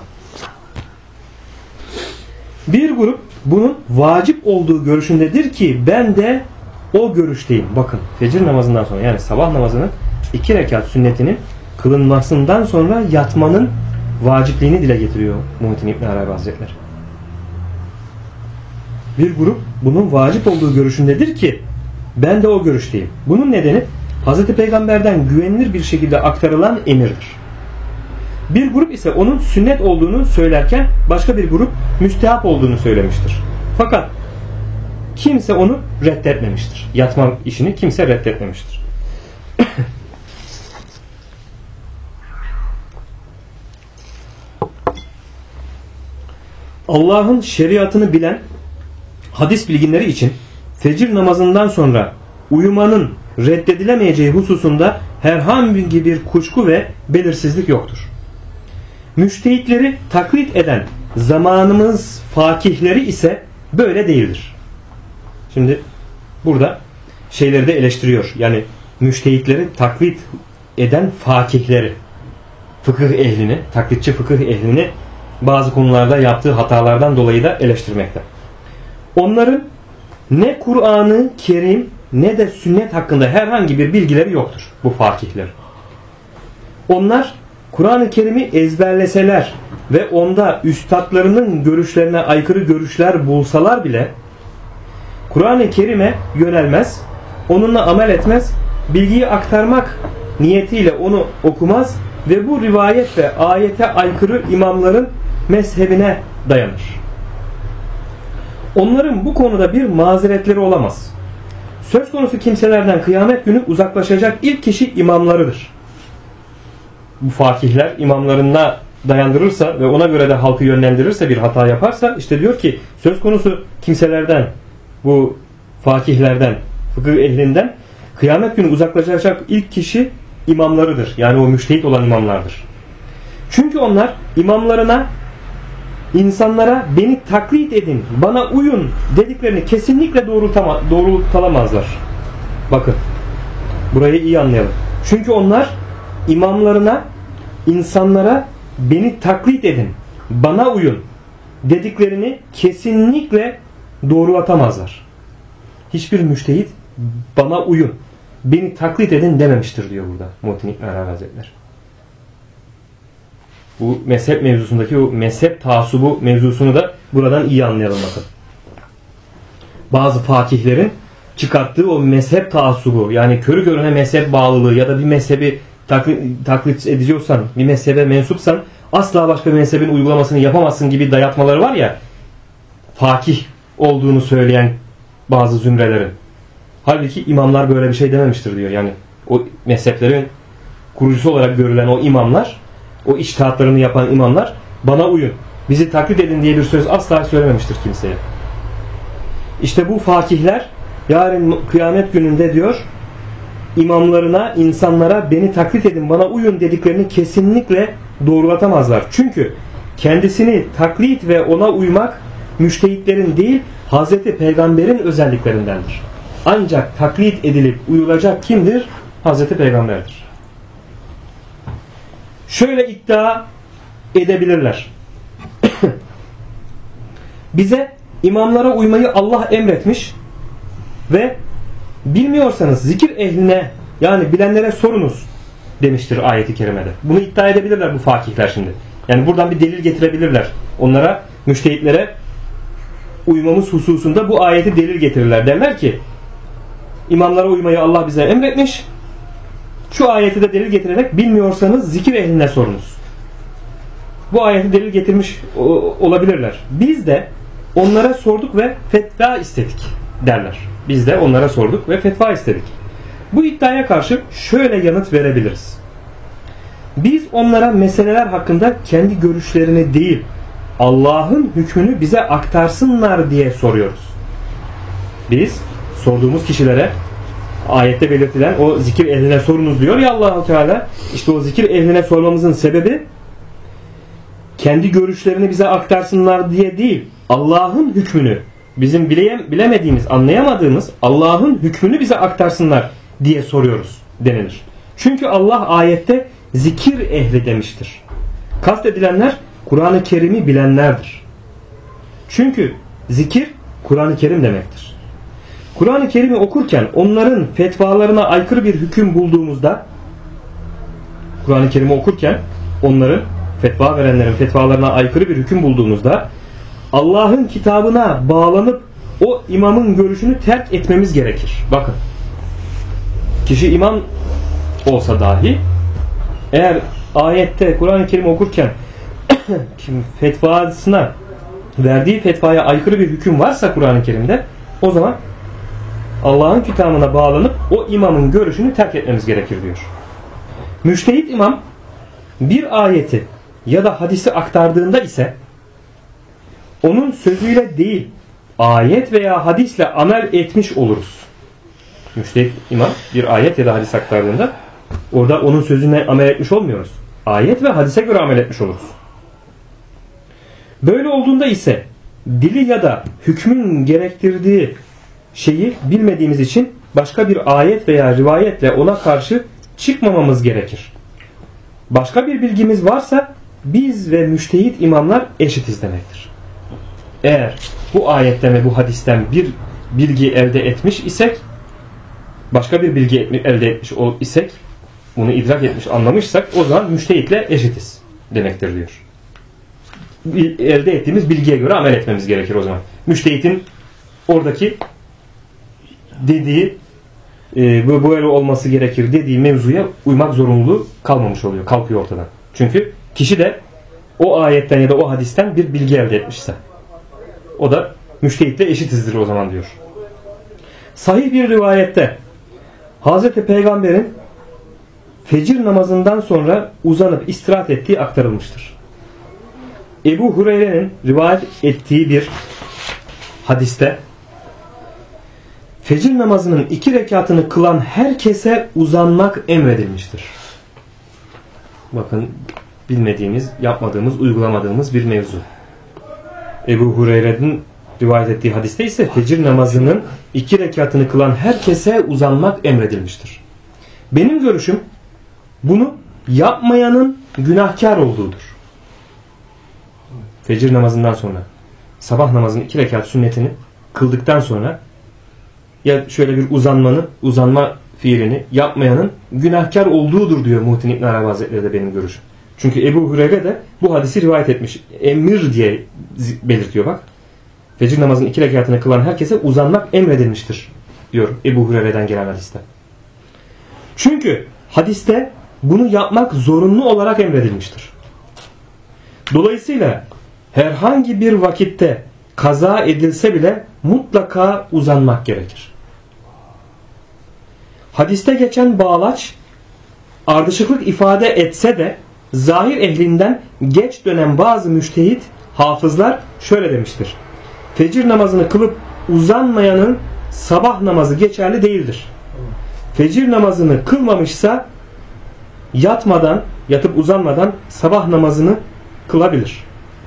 Bir grup bunun vacip olduğu görüşündedir ki ben de o görüşteyim. Bakın, fecir namazından sonra, yani sabah namazının 2 rekat sünnetinin kılınmasından sonra yatmanın vacipliğini dile getiriyor Muhittin İbn Arabi Hazretleri. Bir grup bunun vacip olduğu görüşündedir ki ben de o görüşteyim. Bunun nedeni Hz. Peygamber'den güvenilir bir şekilde aktarılan emirdir. Bir grup ise onun sünnet olduğunu söylerken başka bir grup müstehap olduğunu söylemiştir. Fakat kimse onu reddetmemiştir. Yatma işini kimse reddetmemiştir. Allah'ın şeriatını bilen hadis bilginleri için fecir namazından sonra uyumanın reddedilemeyeceği hususunda herhangi bir kuşku ve belirsizlik yoktur. Müştehitleri taklit eden zamanımız fakihleri ise böyle değildir. Şimdi burada şeyleri de eleştiriyor. Yani müştehitleri taklit eden fakihleri, fıkıh ehlini, taklitçi fıkıh ehlini bazı konularda yaptığı hatalardan dolayı da eleştirmekte. Onların ne Kur'an-ı Kerim ne de sünnet hakkında herhangi bir bilgileri yoktur bu fakihler. Onlar Kur'an-ı Kerim'i ezberleseler ve onda üstadlarının görüşlerine aykırı görüşler bulsalar bile Kur'an-ı Kerim'e yönelmez, onunla amel etmez, bilgiyi aktarmak niyetiyle onu okumaz ve bu rivayet ve ayete aykırı imamların mezhebine dayanır. Onların bu konuda bir mazeretleri olamaz. Söz konusu kimselerden kıyamet günü uzaklaşacak ilk kişi imamlarıdır. Bu fakihler imamlarına dayandırırsa ve ona göre de halkı yönlendirirse, bir hata yaparsa, işte diyor ki söz konusu kimselerden, bu fakihlerden, fıkıh ehlinden kıyamet günü uzaklaşacak ilk kişi imamlarıdır. Yani o müştehit olan imamlardır. Çünkü onlar imamlarına, insanlara beni taklit edin, bana uyun dediklerini kesinlikle doğrultamazlar. Bakın, burayı iyi anlayalım. Çünkü onlar imamlarına, insanlara beni taklit edin, bana uyun dediklerini kesinlikle doğrulatamazlar. Hiçbir müştehit bana uyun, beni taklit edin dememiştir diyor burada Muhittin İbn Arabi Hazretleri. Bu mezhep mevzusundaki o mezhep taassubu mevzusunu da buradan iyi anlayalım bakın. Bazı fakihlerin çıkarttığı o mezhep taassubu, yani körü körüne mezhep bağlılığı ya da bir mezhebi taklit ediyorsan, bir mezhebe mensupsan asla başka bir mezhebin uygulamasını yapamazsın gibi dayatmaları var ya, fakih olduğunu söyleyen bazı zümrelerin. Halbuki imamlar böyle bir şey dememiştir diyor. Yani o mezheplerin kurucusu olarak görülen o imamlar, o içtihatlarını yapan imamlar, bana uyun, bizi taklit edin diye bir söz asla söylememiştir kimseye. İşte bu fakihler yarın kıyamet gününde diyor, imamlarına, insanlara beni taklit edin, bana uyun dediklerini kesinlikle doğrulatamazlar. Çünkü kendisini taklit ve ona uymak müştehitlerin değil, Hazreti Peygamber'in özelliklerindendir. Ancak taklit edilip uyulacak kimdir? Hazreti Peygamber'dir. Şöyle iddia edebilirler. Bize imamlara uymayı Allah emretmiş ve bilmiyorsanız zikir ehline, yani bilenlere sorunuz demiştir ayeti kerimede. Bunu iddia edebilirler bu fakihler şimdi. Yani buradan bir delil getirebilirler. Onlara, müştehitlere uymamız hususunda bu ayeti delil getirirler. Derler ki imamlara uymayı Allah bize emretmiş. Şu ayeti de delil getirerek bilmiyorsanız zikir ehline sorunuz. Bu ayeti delil getirmiş olabilirler. Biz de onlara sorduk ve fetva istedik derler. Biz de onlara sorduk ve fetva istedik. Bu iddiaya karşı şöyle yanıt verebiliriz. Biz onlara meseleler hakkında kendi görüşlerini değil, Allah'ın hükmünü bize aktarsınlar diye soruyoruz. Biz sorduğumuz kişilere ayette belirtilen o zikir ehline sorunuz diyor ya Allah-u Teala. İşte o zikir ehline sormamızın sebebi kendi görüşlerini bize aktarsınlar diye değil, Allah'ın hükmünü, bizim bilemediğimiz, anlayamadığımız Allah'ın hükmünü bize aktarsınlar diye soruyoruz denilir. Çünkü Allah ayette zikir ehli demiştir. Kastedilenler Kur'an-ı Kerim'i bilenlerdir. Çünkü zikir Kur'an-ı Kerim demektir. Kur'an-ı Kerim'i okurken onların fetvalarına aykırı bir hüküm bulduğumuzda, Kur'an-ı Kerim'i okurken onların, fetva verenlerin fetvalarına aykırı bir hüküm bulduğumuzda Allah'ın kitabına bağlanıp o imamın görüşünü terk etmemiz gerekir. Bakın, kişi imam olsa dahi eğer ayette Kur'an-ı Kerim okurken fetvasına, verdiği fetvaya aykırı bir hüküm varsa Kur'an-ı Kerim'de, o zaman Allah'ın kitabına bağlanıp o imamın görüşünü terk etmemiz gerekir diyor. Müştehit imam bir ayeti ya da hadisi aktardığında ise onun sözüyle değil, ayet veya hadisle amel etmiş oluruz. Müştehit imam bir ayet ya da hadis aktardığında orada onun sözüne amel etmiş olmuyoruz. Ayet ve hadise göre amel etmiş oluruz. Böyle olduğunda ise dili ya da hükmün gerektirdiği şeyi bilmediğimiz için başka bir ayet veya rivayetle ona karşı çıkmamamız gerekir. Başka bir bilgimiz varsa biz ve müştehit imamlar eşitiz demektir. Eğer bu ayetten ve bu hadisten bir bilgi elde etmiş isek, başka bir bilgi elde etmiş isek, bunu idrak etmiş, anlamışsak, o zaman müştehitle eşitiz demektir diyor. Elde ettiğimiz bilgiye göre amel etmemiz gerekir o zaman. Müştehitin oradaki dediği böyle olması gerekir dediği mevzuya uymak zorunluluğu kalmamış oluyor, kalkıyor ortadan. Çünkü kişi de o ayetten ya da o hadisten bir bilgi elde etmişse o da müştehitle eşitizdir o zaman diyor. Sahih bir rivayette Hazreti Peygamber'in fecir namazından sonra uzanıp istirahat ettiği aktarılmıştır. Ebu Hureyre'nin rivayet ettiği bir hadiste fecir namazının 2 rekatını kılan herkese uzanmak emredilmiştir. Bakın, bilmediğimiz, yapmadığımız, uygulamadığımız bir mevzu. Ebu Hureyre'nin rivayet ettiği hadiste ise fecir namazının 2 rekatını kılan herkese uzanmak emredilmiştir. Benim görüşüm bunu yapmayanın günahkar olduğudur. Fecir namazından sonra sabah namazının 2 rekat sünnetini kıldıktan sonra ya şöyle bir uzanma fiilini yapmayanın günahkar olduğudur diyor Muhittin İbn Arabi Hazretleri de benim görüşüm. Çünkü Ebu Hureyre de bu hadisi rivayet etmiş. Emir diye belirtiyor bak. Fecir namazının 2 rekatını kılan herkese uzanmak emredilmiştir diyor Ebu Hureyre'den gelen hadiste. Çünkü hadiste bunu yapmak zorunlu olarak emredilmiştir. Dolayısıyla herhangi bir vakitte kaza edilse bile mutlaka uzanmak gerekir. Hadiste geçen bağlaç ardışıklık ifade etse de zahir ehlinden geç dönen bazı müştehit hafızlar şöyle demiştir. Fecir namazını kılıp uzanmayanın sabah namazı geçerli değildir. Fecir namazını kılmamışsa yatıp uzanmadan sabah namazını kılabilir.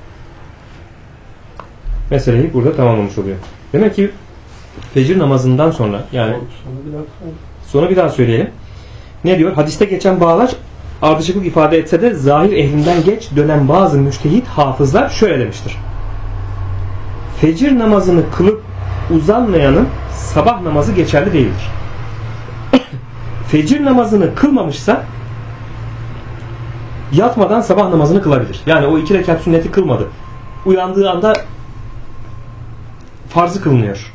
Meseleyi burada tamamlamış oluyor. Demek ki fecir namazından sonra, yani sonra bir daha söyleyelim. Ne diyor? Hadiste geçen bağlaç ardışıklık ifade etse de zahir ehlinden geç dönen bazı müştehit hafızlar şöyle demiştir. Fecir namazını kılıp uzanmayanın sabah namazı geçerli değildir. Fecir namazını kılmamışsa yatmadan sabah namazını kılabilir. Yani o 2 rekat sünneti kılmadı. Uyandığı anda farzı kılınıyor.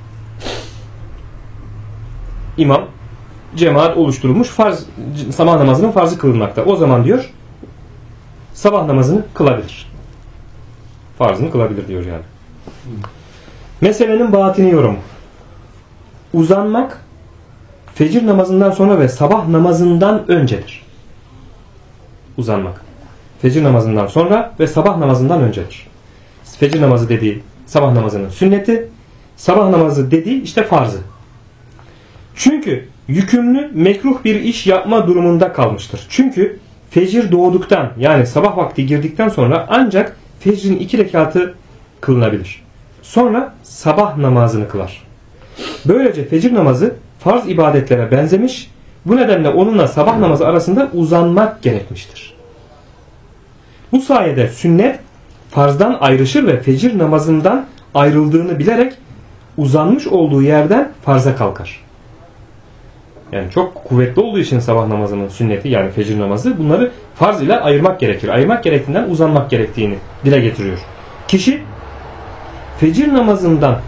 İmam, cemaat oluşturulmuş, sabah namazının farzı kılınmakta. O zaman diyor sabah namazını kılabilir. Farzını kılabilir diyor yani. Meselenin batini yorumu. Uzanmak fecir namazından sonra ve sabah namazından öncedir. Uzanmak fecir namazından sonra ve sabah namazından öncedir. Fecir namazı dediği sabah namazının sünneti, sabah namazı dediği işte farzı. Çünkü yükümlü mekruh bir iş yapma durumunda kalmıştır. Çünkü fecir doğduktan, yani sabah vakti girdikten sonra ancak fecrin 2 rekatı kılınabilir. Sonra sabah namazını kılar. Böylece fecir namazı farz ibadetlere benzemiş, bu nedenle onunla sabah namazı arasında uzanmak gerekmiştir. Bu sayede sünnet farzdan ayrışır ve fecir namazından ayrıldığını bilerek uzanmış olduğu yerden farza kalkar. Yani çok kuvvetli olduğu için sabah namazının sünneti, yani fecir namazı, bunları farz ile ayırmak gerekir. Ayırmak gerektiğinden uzanmak gerektiğini dile getiriyor. Kişi fecir namazından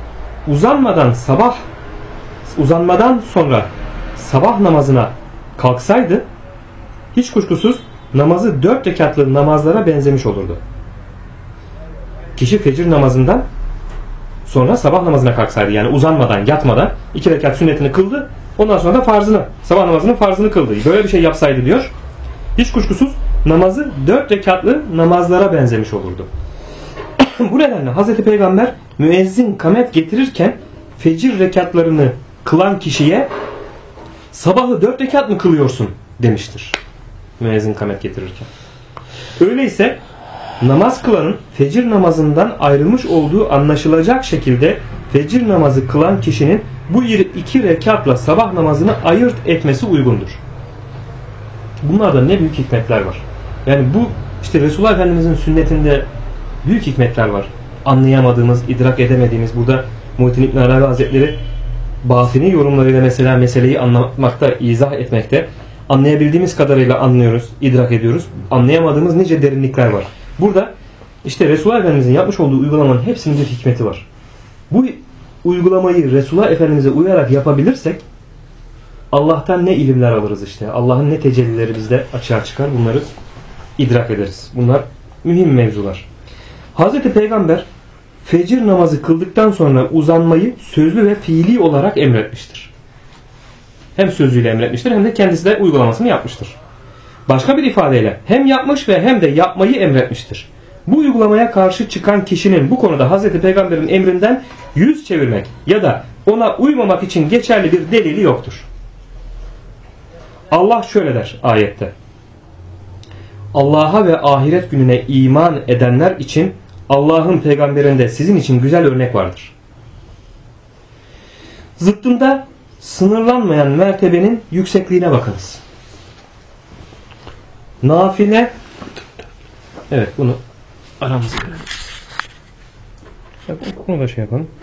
uzanmadan sonra sabah namazına kalksaydı hiç kuşkusuz namazı 4 rekatlı namazlara benzemiş olurdu. Kişi fecir namazından sonra sabah namazına kalksaydı, yani uzanmadan, yatmadan 2 rekat sünnetini kıldı, ondan sonra da sabah namazının farzını kıldı. Böyle bir şey yapsaydı diyor, hiç kuşkusuz namazı 4 rekatlı namazlara benzemiş olurdu. Bu nedenle Hz. Peygamber müezzin kamet getirirken fecir rekatlarını kılan kişiye sabahı 4 rekat mı kılıyorsun demiştir. Müezzin kamet getirirken. Öyleyse namaz kılanın fecir namazından ayrılmış olduğu anlaşılacak şekilde fecir namazı kılan kişinin bu 2 rekatla sabah namazını ayırt etmesi uygundur. Bunlarda ne büyük hikmetler var. Yani bu işte Resulullah Efendimizin sünnetinde büyük hikmetler var. Anlayamadığımız, idrak edemediğimiz. Burada Muhittin İbn Arabi Hazretleri batini yorumlarıyla mesela meseleyi anlatmakta, izah etmekte. Anlayabildiğimiz kadarıyla anlıyoruz, idrak ediyoruz. Anlayamadığımız nice derinlikler var. Burada işte Resulullah Efendimizin yapmış olduğu uygulamanın hepsinin bir hikmeti var. Bu uygulamayı Resulullah Efendimiz'e uyarak yapabilirsek Allah'tan ne ilimler alırız işte. Allah'ın ne tecellileri bizde açığa çıkar. Bunları idrak ederiz. Bunlar mühim mevzular. Hazreti Peygamber fecir namazı kıldıktan sonra uzanmayı sözlü ve fiili olarak emretmiştir. Hem sözüyle emretmiştir hem de kendisi de uygulamasını yapmıştır. Başka bir ifadeyle hem yapmış ve hem de yapmayı emretmiştir. Bu uygulamaya karşı çıkan kişinin bu konuda Hazreti Peygamber'in emrinden yüz çevirmek ya da ona uymamak için geçerli bir delili yoktur. Allah şöyle der ayette: Allah'a ve ahiret gününe iman edenler için Allah'ın peygamberinde sizin için güzel örnek vardır. Zıttında sınırlanmayan mertebenin yüksekliğine bakınız. Nafile, evet bunu aramızda. Bunu da şey yapalım.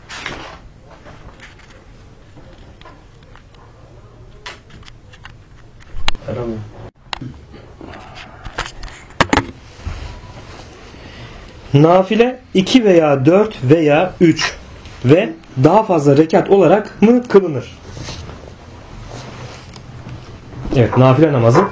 Nafile 2 veya 4 veya 3 ve daha fazla rekat olarak mı kılınır? Evet, nafile namazı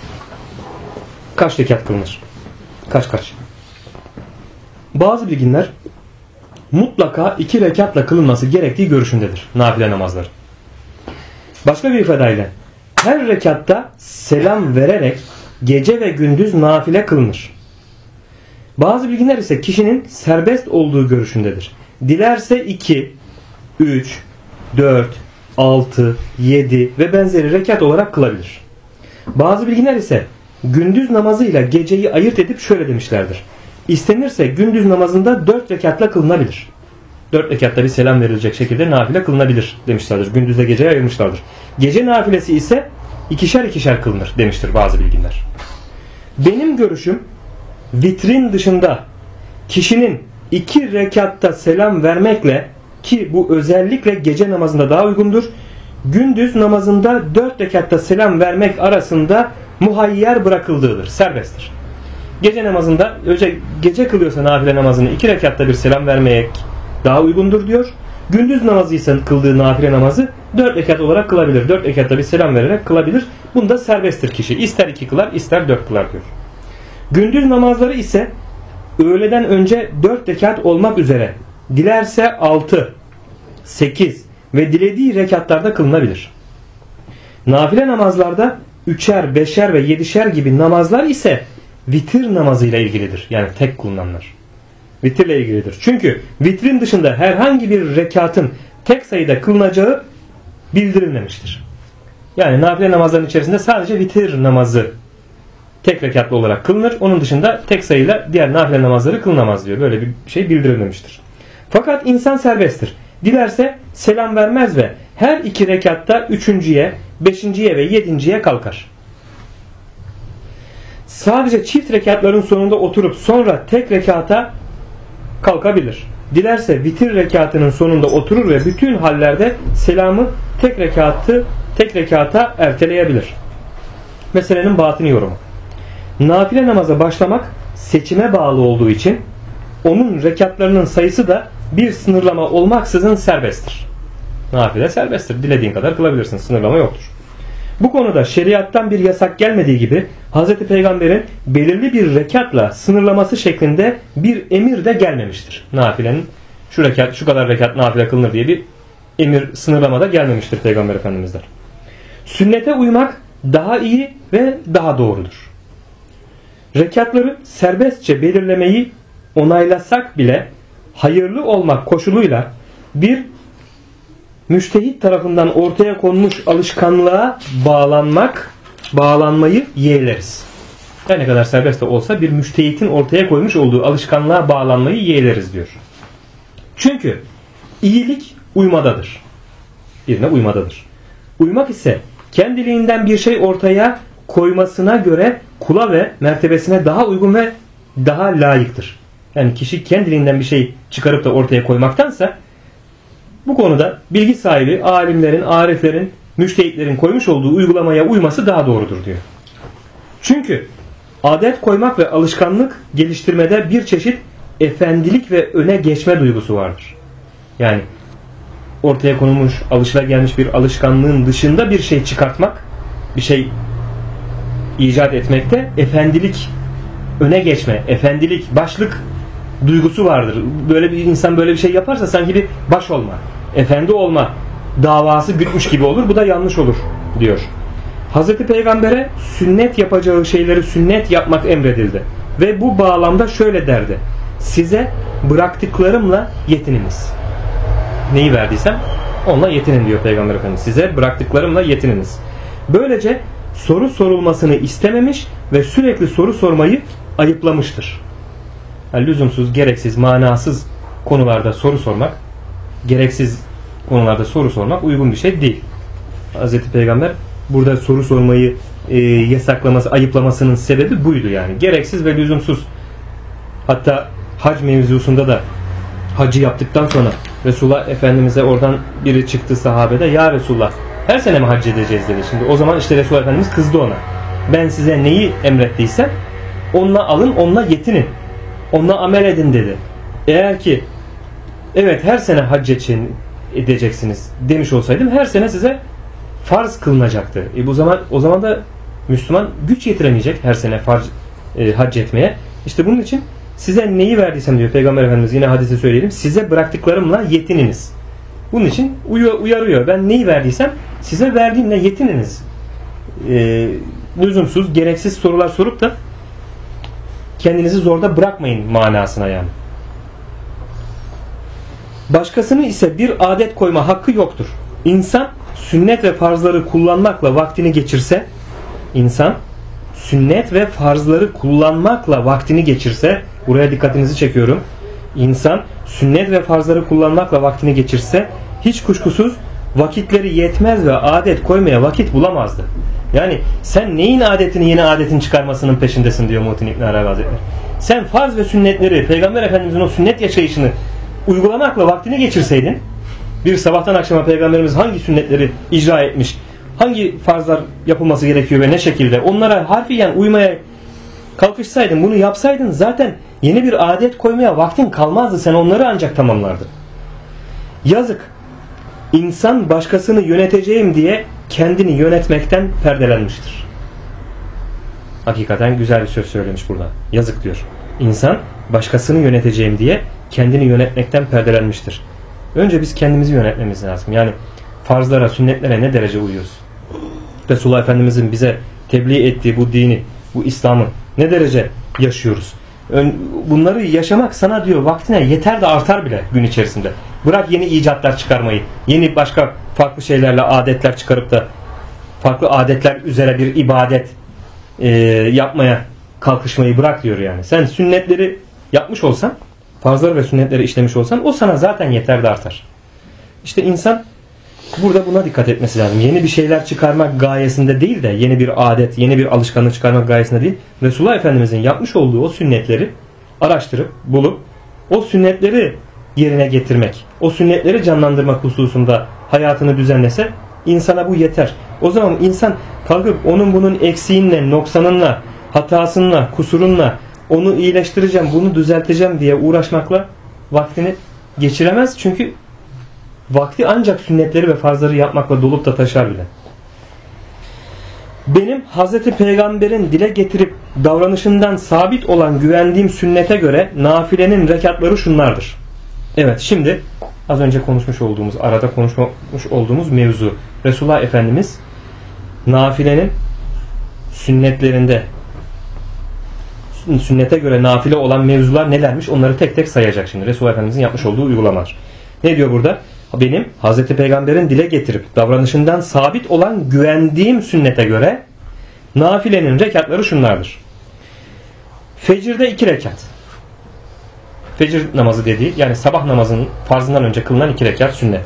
kaç rekat kılınır? Kaç? Bazı bilginler mutlaka 2 rekatla kılınması gerektiği görüşündedir nafile namazlar. Başka bir ifadayla her rekatta selam vererek gece ve gündüz nafile kılınır. Bazı bilginler ise kişinin serbest olduğu görüşündedir. Dilerse 2, 3, 4, 6, 7 ve benzeri rekat olarak kılabilir. Bazı bilginler ise gündüz namazıyla geceyi ayırt edip şöyle demişlerdir. İstenirse gündüz namazında 4 rekatla kılınabilir. 4 rekatta bir selam verilecek şekilde nafile kılınabilir demişlerdir. Gündüzle geceye ayırmışlardır. Gece nafilesi ise ikişer ikişer kılınır demiştir bazı bilginler. Benim görüşüm vitrin dışında kişinin 2 rekatta selam vermekle, ki bu özellikle gece namazında daha uygundur, gündüz namazında 4 rekatta selam vermek arasında muhayyer bırakıldığıdır. Serbesttir. Gece namazında gece kılıyorsa nafile namazını 2 rekatta bir selam vermeye daha uygundur diyor. Gündüz namazıysa kıldığı nafile namazı 4 rekat olarak kılabilir. 4 rekatta bir selam vererek kılabilir. Bunda serbesttir kişi. İster 2 kılar, ister 4 kılar diyor. Gündüz namazları ise öğleden önce 4 rekat olmak üzere dilerse 6, 8 ve dilediği rekatlarda kılınabilir. Nafile namazlarda 3'er, 5'er ve 7'şer gibi namazlar ise vitir namazıyla ilgilidir. Yani tek kılınanlar. Vitirle ilgilidir. Çünkü vitrin dışında herhangi bir rekatın tek sayıda kılınacağı bildirilmemiştir. Yani nafile namazların içerisinde sadece vitir namazı tek rekatlı olarak kılınır. Onun dışında tek sayıyla diğer nafile namazları kılınamaz diyor. Böyle bir şey bildirilmemiştir. Fakat insan serbesttir. Dilerse selam vermez ve her 2 rekatta 3.'ye, 5.'ye ve 7.'ye kalkar. Sadece çift rekatların sonunda oturup sonra tek rekata kalkabilir. Dilerse vitir rekatının sonunda oturur ve bütün hallerde selamı tek rekata erteleyebilir. Meselenin batini yorumu. Nafile namaza başlamak seçime bağlı olduğu için onun rekatlarının sayısı da bir sınırlama olmaksızın serbesttir. Nafile serbesttir. Dilediğin kadar kılabilirsin. Sınırlama yoktur. Bu konuda şeriattan bir yasak gelmediği gibi Hz. Peygamber'in belirli bir rekatla sınırlaması şeklinde bir emir de gelmemiştir. Nafilenin şu kadar rekat nafile kılınır diye bir emir, sınırlama da gelmemiştir Peygamber Efendimiz'den. Sünnete uymak daha iyi ve daha doğrudur. Rekatları serbestçe belirlemeyi onaylasak bile hayırlı olmak koşuluyla bir müştehit tarafından ortaya konmuş alışkanlığa bağlanmayı yeğleriz. Her ne kadar serbest de olsa bir müştehitin ortaya koymuş olduğu alışkanlığa bağlanmayı yeğleriz diyor. Çünkü iyilik uymadadır. Birine uymadadır. Uymak ise kendiliğinden bir şey ortaya koymasına göre kula ve mertebesine daha uygun ve daha layıktır. Yani kişi kendiliğinden bir şey çıkarıp da ortaya koymaktansa bu konuda bilgi sahibi alimlerin, ariflerin, müştehitlerin koymuş olduğu uygulamaya uyması daha doğrudur diyor. Çünkü adet koymak ve alışkanlık geliştirmede bir çeşit efendilik ve öne geçme duygusu vardır. Yani ortaya konulmuş, alışılagelmiş bir alışkanlığın dışında bir şey çıkartmak, bir şey icat etmekte efendilik, öne geçme, efendilik, başlık duygusu vardır. Böyle bir insan böyle bir şey yaparsa sanki bir baş olma, efendi olma davası gütmüş gibi olur. Bu da yanlış olur diyor. Hazreti Peygamber'e sünnet yapacağı şeyleri sünnet yapmak emredildi. Ve bu bağlamda şöyle derdi. Size bıraktıklarımla yetininiz. Neyi verdiysem onunla yetinin diyor Peygamber Efendimiz. Size bıraktıklarımla yetininiz. Böylece soru sorulmasını istememiş ve sürekli soru sormayı ayıplamıştır. Yani lüzumsuz, gereksiz, manasız konularda soru sormak, gereksiz konularda soru sormak uygun bir şey değil. Hz. Peygamber burada soru sormayı yasaklaması, ayıplamasının sebebi buydu yani. Gereksiz ve lüzumsuz. Hatta hac mevzusunda da hacı yaptıktan sonra Resulullah Efendimiz'e oradan biri çıktı sahabede. Ya Resulullah, her sene mi hac edeceğiz dedi. Şimdi o zaman işte Resulullah Efendimiz kızdı ona. Ben size neyi emrettiysem onunla alın, onunla yetinin. Onunla amel edin dedi. Eğer ki evet her sene hac edeceksiniz demiş olsaydım her sene size farz kılınacaktı. O zaman da Müslüman güç yetiremeyecek her sene hac etmeye. İşte bunun için size neyi verdiysem diyor Peygamber Efendimiz, yine hadisi söyleyelim. Size bıraktıklarımla yetininiz. Bunun için uyarıyor. Ben neyi verdiysem size verdiğimle yetininiz. Lüzumsuz, gereksiz sorular sorup da kendinizi zorda bırakmayın manasına yani. Başkasını ise bir adet koyma hakkı yoktur. İnsan sünnet ve farzları kullanmakla vaktini geçirse, buraya dikkatinizi çekiyorum. İnsan sünnet ve farzları kullanmakla vaktini geçirse hiç kuşkusuz vakitleri yetmez ve adet koymaya vakit bulamazdı. Yani sen neyin adetini yeni adetin çıkarmasının peşindesin diyor Muhittin İbn Arabi Hazretleri. Sen farz ve sünnetleri, Peygamber Efendimizin o sünnet yaşayışını uygulamakla vaktini geçirseydin, bir sabahtan akşama Peygamberimiz hangi sünnetleri icra etmiş, hangi farzlar yapılması gerekiyor ve ne şekilde, onlara harfiyen uymaya kalkışsaydın, bunu yapsaydın zaten yeni bir adet koymaya vaktin kalmazdı. Sen onları ancak tamamlardın. Yazık. İnsan başkasını yöneteceğim diye kendini yönetmekten perdelenmiştir. Hakikaten güzel bir söz söylemiş burada. Yazık diyor. İnsan başkasını yöneteceğim diye kendini yönetmekten perdelenmiştir. Önce biz kendimizi yönetmemiz lazım. Yani farzlara, sünnetlere ne derece uyuyoruz? Resulullah Efendimizin bize tebliğ ettiği bu dini, bu İslam'ı ne derece yaşıyoruz? Bunları yaşamak sana diyor vaktine yeter de artar bile gün içerisinde. Bırak yeni icatlar çıkarmayı, yeni başka farklı şeylerle adetler çıkarıp da farklı adetler üzere bir ibadet yapmaya kalkışmayı bırak diyor yani. Sen sünnetleri yapmış olsan, farzları ve sünnetleri işlemiş olsan o sana zaten yeter de artar. İşte insan burada buna dikkat etmesi lazım. Yeni bir şeyler çıkarmak gayesinde değil de yeni bir adet, yeni bir alışkanlık çıkarmak gayesinde değil. Resulullah Efendimizin yapmış olduğu o sünnetleri araştırıp, bulup o sünnetleri yerine getirmek, o sünnetleri canlandırmak hususunda hayatını düzenlese insana bu yeter. O zaman insan kalkıp onun bunun eksiğinle, noksanınla, hatasınla, kusurunla onu iyileştireceğim, bunu düzelteceğim diye uğraşmakla vaktini geçiremez. Çünkü vakti ancak sünnetleri ve farzları yapmakla dolup da taşar bile. Benim Hazreti Peygamber'in dile getirip davranışından sabit olan güvendiğim sünnete göre nafilenin rekatları şunlardır. Evet, şimdi az önce arada konuşmuş olduğumuz mevzu. Resulullah Efendimiz nafilenin sünnetlerinde, sünnete göre nafile olan mevzular nelermiş onları tek tek sayacak şimdi. Resulullah Efendimizin yapmış olduğu uygulamalar. Ne diyor burada? Benim Hazreti Peygamber'in dile getirip davranışından sabit olan güvendiğim sünnete göre nafilenin rekatları şunlardır. Fecirde 2 rekat. Fecir namazı dediği yani sabah namazının farzından önce kılınan 2 rekat sünnet.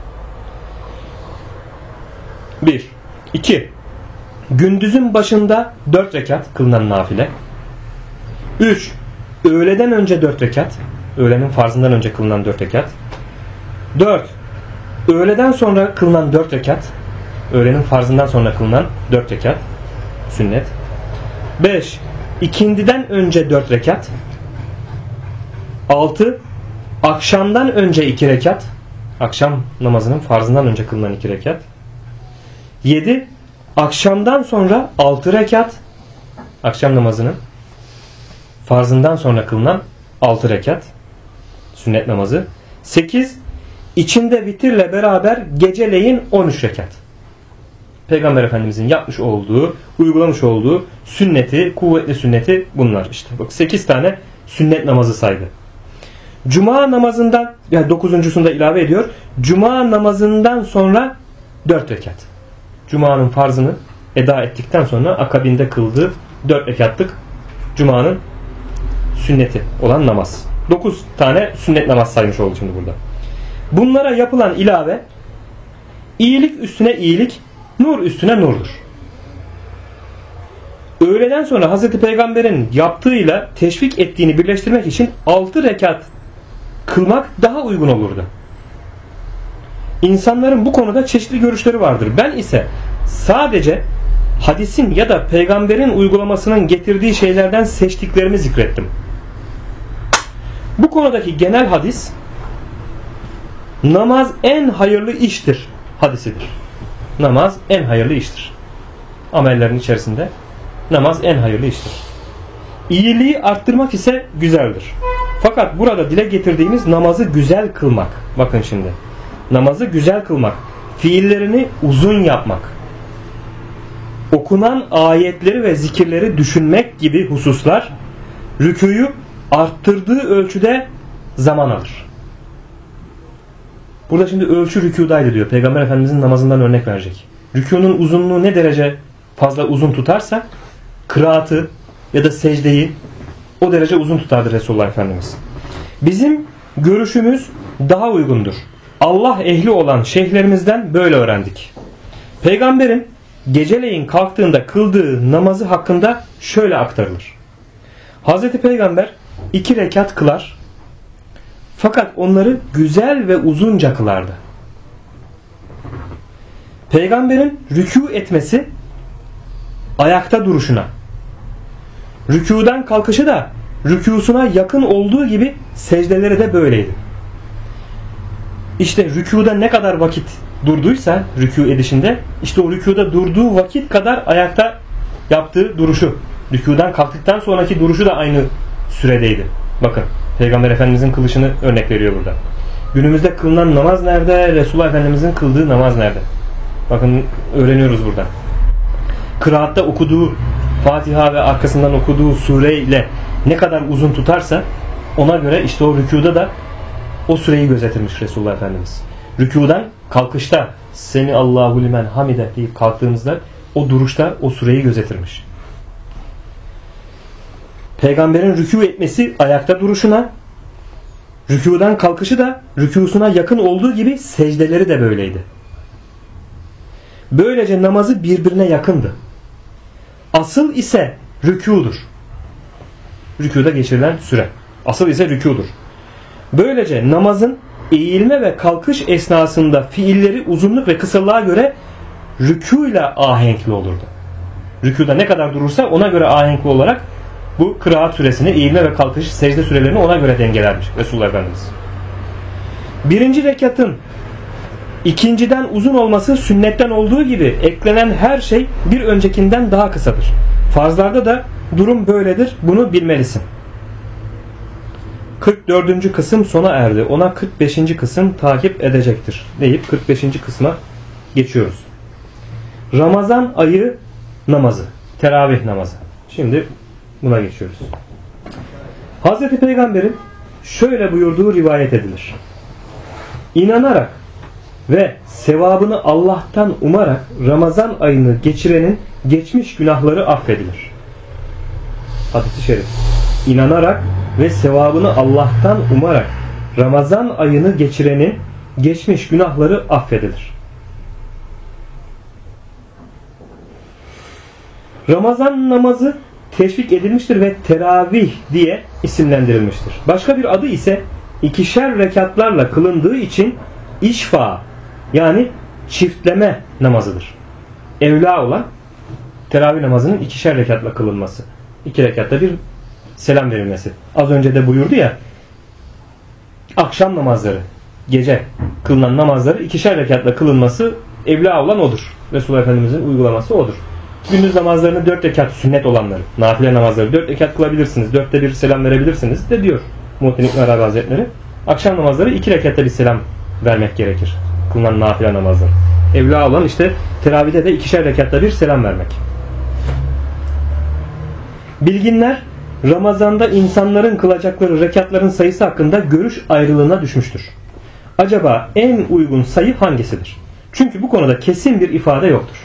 1. 2. Gündüzün başında 4 rekat kılınan nafile. 3. Öğleden önce 4 rekat. Öğlenin farzından önce kılınan 4 rekat. 4. Öğleden sonra kılınan 4 rekat. Öğlenin farzından sonra kılınan 4 rekat. Sünnet. 5. İkindiden önce 4 rekat. 6. Akşamdan önce 2 rekat. Akşam namazının farzından önce kılınan 2 rekat. 7. Akşamdan sonra 6 rekat. Akşam namazının farzından sonra kılınan 6 rekat. Sünnet namazı. 8. İçinde vitirle beraber geceleyin 13 rekat. Peygamber Efendimizin yapmış olduğu, uygulamış olduğu sünneti, kuvvetli sünneti bunlar işte. Bak 8 tane sünnet namazı saydı. Cuma namazından, yani 9.sunda ilave ediyor. Cuma namazından sonra 4 rekat. Cuma'nın farzını eda ettikten sonra akabinde kıldığı 4 rekatlık Cuma'nın sünneti olan namaz. 9 tane sünnet namaz saymış oldu şimdi burada. Bunlara yapılan ilave iyilik üstüne iyilik, nur üstüne nurdur. Öğleden sonra Hazreti Peygamber'in yaptığıyla teşvik ettiğini birleştirmek için 6 rekat kılmak daha uygun olurdu. İnsanların bu konuda çeşitli görüşleri vardır. Ben ise sadece hadisin ya da peygamberin uygulamasının getirdiği şeylerden seçtiklerimi zikrettim. Bu konudaki genel hadis namaz en hayırlı iştir hadisidir. Namaz en hayırlı iştir. Amellerin içerisinde namaz en hayırlı iştir. İyiliği arttırmak ise güzeldir. Fakat burada dile getirdiğimiz namazı güzel kılmak. Bakın şimdi. Namazı güzel kılmak. fiillerini uzun yapmak, okunan ayetleri ve zikirleri düşünmek gibi hususlar rükûyu arttırdığı ölçüde zaman alır. Burada şimdi ölçü rükûdaydı diyor. Peygamber Efendimizin namazından örnek verecek. Rükûnun uzunluğu ne derece fazla uzun tutarsa kıraatı ya da secdeyi o derece uzun tutardı Resulullah Efendimiz. Bizim görüşümüz daha uygundur. Allah ehli olan şeyhlerimizden böyle öğrendik. Peygamberin geceleyin kalktığında kıldığı namazı hakkında şöyle aktarılır. Hazreti Peygamber 2 rekat kılar fakat onları güzel ve uzunca kılardı. Peygamberin rükû etmesi ayakta duruşuna, rükûdan kalkışı da rükûsuna yakın olduğu gibi secdeleri de böyleydi. İşte rükûda ne kadar vakit durduysa rükû edişinde, işte o rükûda durduğu vakit kadar ayakta yaptığı duruşu, rükûdan kalktıktan sonraki duruşu da aynı süredeydi. Bakın Peygamber Efendimizin kılışını örnek veriyor burada. Günümüzde kılınan namaz nerede? Resulullah Efendimizin kıldığı namaz nerede? Bakın öğreniyoruz burada. Kıraatta okuduğu Fatiha ve arkasından okuduğu sureyle ne kadar uzun tutarsa ona göre işte o rükûda da o süreyi gözetirmiş Resulullah Efendimiz. Rükûdan kalkışta seni Allahu limen hamide deyip kalktığımızda o duruşta o süreyi gözetirmiş. Peygamberin rükû etmesi ayakta duruşuna, rükûdan kalkışı da rükûsuna yakın olduğu gibi secdeleri de böyleydi. Böylece namazı birbirine yakındı. Asıl ise rükûdur. Rükûda geçirilen süre. Asıl ise rükûdur. Böylece namazın eğilme ve kalkış esnasında fiilleri uzunluk ve kısalığa göre rükûyla ahenkli olurdu. Rükûda ne kadar durursa ona göre ahenkli olarak bu kıraat süresini, eğilme ve kalkış, secde sürelerini ona göre dengelermiş Resulullah Efendimiz. Birinci rekatın ikinciden uzun olması sünnetten olduğu gibi eklenen her şey bir öncekinden daha kısadır. Farzlarda da durum böyledir. Bunu bilmelisin. 44. kısım sona erdi. Ona 45. kısım takip edecektir deyip 45. kısma geçiyoruz. Ramazan ayı namazı. Teravih namazı. Şimdi buna geçiyoruz. Hazreti Peygamber'in şöyle buyurduğu rivayet edilir. İnanarak ve sevabını Allah'tan umarak Ramazan ayını geçirenin geçmiş günahları affedilir. Hadis-i şerif. İnanarak ve sevabını Allah'tan umarak Ramazan ayını geçirenin geçmiş günahları affedilir. Ramazan namazı teşvik edilmiştir ve teravih diye isimlendirilmiştir. Başka bir adı ise 2'şer rekatlarla kılındığı için işfa yani çiftleme namazıdır. Evla olan teravih namazının 2'şer rekatla kılınması. 2 rekatta bir selam verilmesi. Az önce de buyurdu ya, akşam namazları, gece kılınan namazları 2'şer rekatla kılınması evla olan odur. Resulullah Efendimizin uygulaması odur. Gündüz namazlarını 4 rekat sünnet olanları, nafile namazları 4 rekat kılabilirsiniz. 4'te bir selam verebilirsiniz de diyor Muhittin İbn Arabi Hazretleri. Akşam namazları 2 rekatta bir selam vermek gerekir. Kılınan nafile namazlar. Evla olan işte teravihde de 2'şer rekatta bir selam vermek. Bilginler Ramazan'da insanların kılacakları rekatların sayısı hakkında görüş ayrılığına düşmüştür. Acaba en uygun sayı hangisidir? Çünkü bu konuda kesin bir ifade yoktur.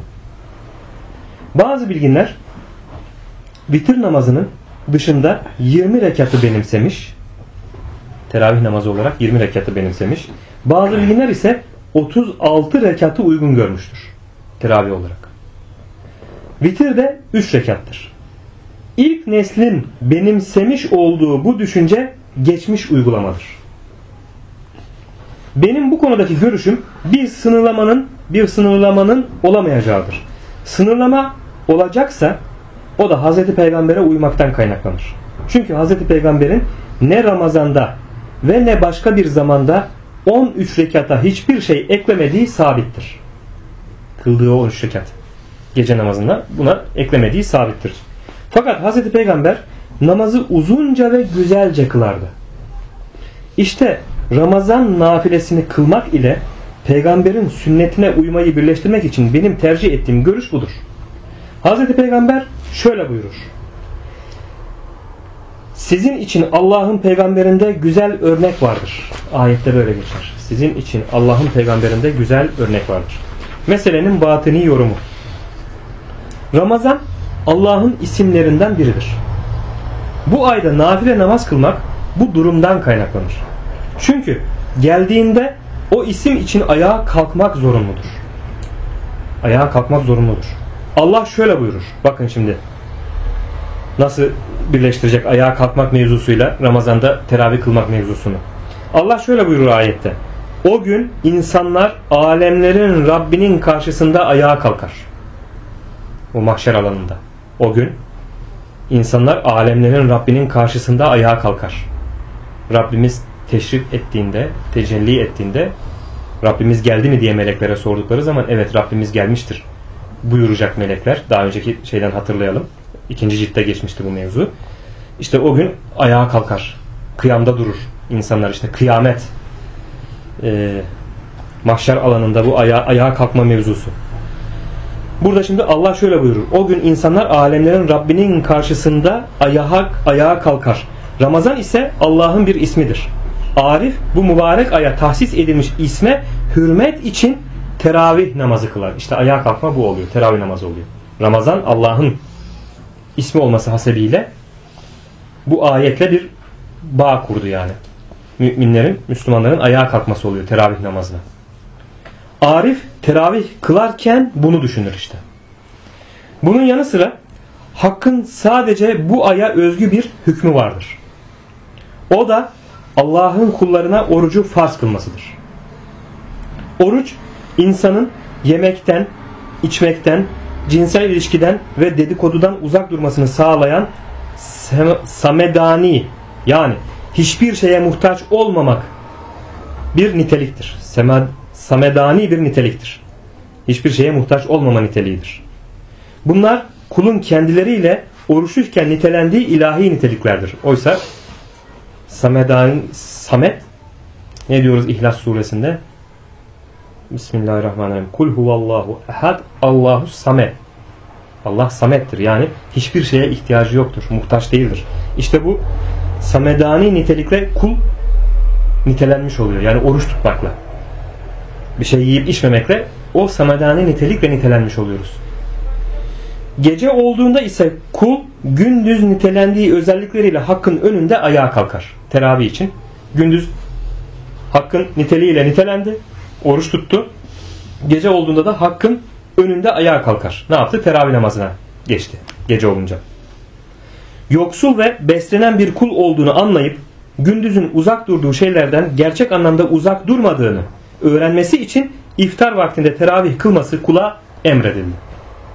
Bazı bilginler vitir namazının dışında 20 rekatı benimsemiş. Teravih namazı olarak 20 rekatı benimsemiş. Bazı bilginler ise 36 rekatı uygun görmüştür. Teravih olarak. Vitir de 3 rekattır. İlk neslin benimsemiş olduğu bu düşünce geçmiş uygulamadır. Benim bu konudaki görüşüm bir sınırlamanın olamayacağıdır. Sınırlama olacaksa o da Hazreti Peygamber'e uymaktan kaynaklanır. Çünkü Hazreti Peygamber'in ne Ramazan'da ve ne başka bir zamanda 13 rekata hiçbir şey eklemediği sabittir. Kıldığı 13 rekat gece namazında buna eklemediği sabittir. Fakat Hazreti Peygamber namazı uzunca ve güzelce kılardı. İşte Ramazan nafilesini kılmak ile peygamberin sünnetine uymayı birleştirmek için benim tercih ettiğim görüş budur. Hazreti Peygamber şöyle buyurur. Sizin için Allah'ın peygamberinde güzel örnek vardır. Ayette böyle geçer. Sizin için Allah'ın peygamberinde güzel örnek vardır. Meselenin batini yorumu. Ramazan Allah'ın isimlerinden biridir. Bu ayda nafile namaz kılmak bu durumdan kaynaklanır. Çünkü geldiğinde o isim için ayağa kalkmak zorunludur. Ayağa kalkmak zorunludur. Allah şöyle buyurur. Bakın şimdi nasıl birleştirecek ayağa kalkmak mevzusuyla Ramazan'da teravih kılmak mevzusunu. Allah şöyle buyurur ayette. O gün insanlar alemlerin Rabbinin karşısında ayağa kalkar. O mahşer alanında. O gün insanlar alemlerin Rabbinin karşısında ayağa kalkar. Rabbimiz teşrif ettiğinde, tecelli ettiğinde Rabbimiz geldi mi diye meleklere sordukları zaman evet Rabbimiz gelmiştir buyuracak melekler. Daha önceki şeyden hatırlayalım. 2. ciltte geçmişti bu mevzu. İşte o gün ayağa kalkar. Kıyamda durur. İnsanlar işte kıyamet mahşer alanında bu ayağa kalkma mevzusu. Burada şimdi Allah şöyle buyurur. O gün insanlar alemlerin Rabbinin karşısında ayağa kalkar. Ramazan ise Allah'ın bir ismidir. Arif bu mübarek aya tahsis edilmiş isme hürmet için teravih namazı kılar. İşte ayağa kalkma bu oluyor. Teravih namazı oluyor. Ramazan Allah'ın ismi olması hasebiyle bu ayetle bir bağ kurdu yani. Müminlerin, Müslümanların ayağa kalkması oluyor teravih namazına. Arif teravih kılarken bunu düşünür işte. Bunun yanı sıra Hakk'ın sadece bu aya özgü bir hükmü vardır. O da Allah'ın kullarına orucu farz kılmasıdır. Oruç insanın yemekten, içmekten, cinsel ilişkiden ve dedikodudan uzak durmasını sağlayan samedani yani hiçbir şeye muhtaç olmamak bir niteliktir. Samedani bir niteliktir. Hiçbir şeye muhtaç olmama niteliğidir. Bunlar kulun kendileriyle oruçluyken nitelendiği ilahi niteliklerdir. Oysa Samet ne diyoruz İhlas suresinde? Bismillahirrahmanirrahim. Kul huvallahu ehad Allahu samet. Allah samettir. Yani hiçbir şeye ihtiyacı yoktur. Muhtaç değildir. İşte bu samedani nitelikle kul nitelenmiş oluyor. Yani oruç tutmakla. Bir şey yiyip içmemekle o samedani nitelikle nitelenmiş oluyoruz. Gece olduğunda ise kul gündüz nitelendiği özellikleriyle Hakk'ın önünde ayağa kalkar. Teravih için. Gündüz Hakk'ın niteliğiyle nitelendi. Oruç tuttu. Gece olduğunda da Hakk'ın önünde ayağa kalkar. Ne yaptı? Teravih namazına geçti. Gece olunca. Yoksul ve beslenen bir kul olduğunu anlayıp gündüzün uzak durduğu şeylerden gerçek anlamda uzak durmadığını öğrenmesi için iftar vaktinde teravih kılması kula emredildi.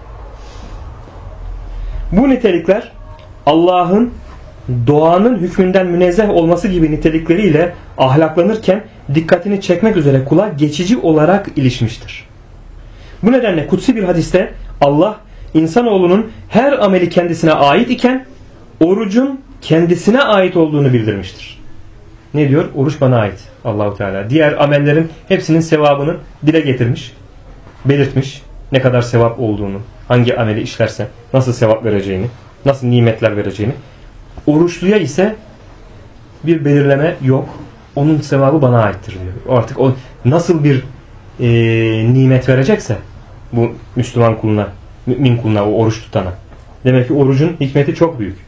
Bu nitelikler Allah'ın doğanın hükmünden münezzeh olması gibi nitelikleriyle ahlaklanırken dikkatini çekmek üzere kula geçici olarak ilişmiştir. Bu nedenle kutsi bir hadiste Allah insanoğlunun her ameli kendisine ait iken orucun kendisine ait olduğunu bildirmiştir. Ne diyor? Oruç bana ait. Allahu Teala. Diğer amellerin hepsinin sevabını dile getirmiş, belirtmiş. Ne kadar sevap olduğunu, hangi ameli işlerse nasıl sevap vereceğini, nasıl nimetler vereceğini. Oruçluya ise bir belirleme yok. Onun sevabı bana aittir diyor. Artık o nasıl bir nimet verecekse bu Müslüman kuluna, mümin kuluna, o oruç tutana. Demek ki orucun hikmeti çok büyük.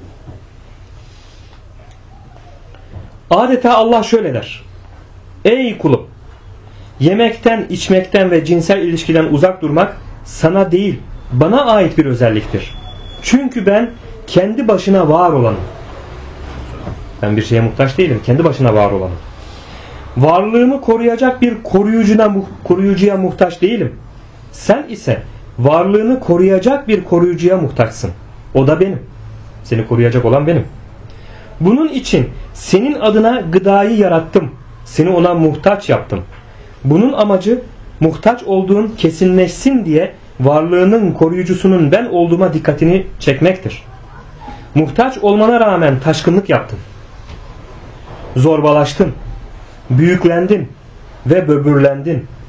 Adeta Allah şöyle der. Ey kulum! Yemekten, içmekten ve cinsel ilişkiden uzak durmak sana değil, bana ait bir özelliktir. Çünkü ben kendi başına var olanım. Ben bir şeye muhtaç değilim. Kendi başına var olanım. Varlığımı koruyacak bir koruyucuya muhtaç değilim. Sen ise varlığını koruyacak bir koruyucuya muhtaçsın. O da benim. Seni koruyacak olan benim. Bunun için senin adına gıdayı yarattım. Seni ona muhtaç yaptım. Bunun amacı muhtaç olduğun kesinleşsin diye varlığının koruyucusunun ben olduğuma dikkatini çekmektir. Muhtaç olmana rağmen taşkınlık yaptın. Zorbalaştın. Büyüklendin ve böbürlendin.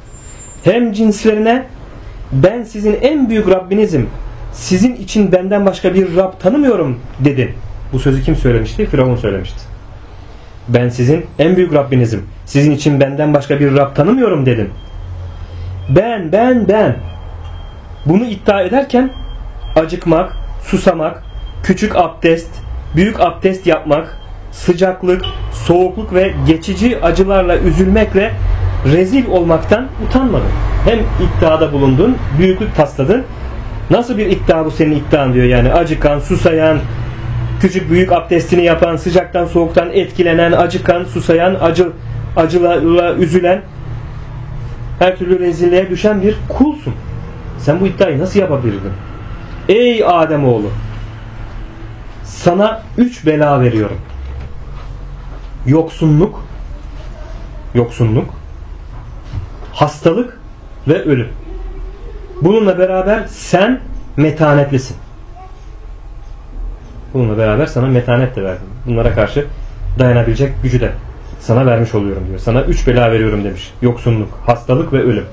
hem cinslerine ben sizin en büyük Rabbinizim, sizin için benden başka bir Rab tanımıyorum dedin. Bu sözü kim söylemişti? Firavun söylemişti. Ben sizin en büyük Rabbinizim, sizin için benden başka bir Rab tanımıyorum dedin. Ben bunu iddia ederken acıkmak, susamak, küçük abdest, büyük abdest yapmak, sıcaklık, soğukluk ve geçici acılarla üzülmekle rezil olmaktan utanmadın. Hem iddiada bulundun, büyüklük tasladın. Nasıl bir iddia bu senin iddian diyor yani. Acıkan, susayan, küçük büyük abdestini yapan, sıcaktan soğuktan etkilenen, acıkan, susayan, acılarla üzülen, her türlü rezilliğe düşen bir kulsun. Sen bu iddiayı nasıl yapabilirdin? Ey Ademoğlu, sana 3 bela veriyorum. Yoksunluk, hastalık ve ölüm. Bununla beraber sen metanetlisin. Bununla beraber sana metanet de verdim. Bunlara karşı dayanabilecek gücü de sana vermiş oluyorum diyor. Sana 3 bela veriyorum demiş. Yoksunluk, hastalık ve ölüm.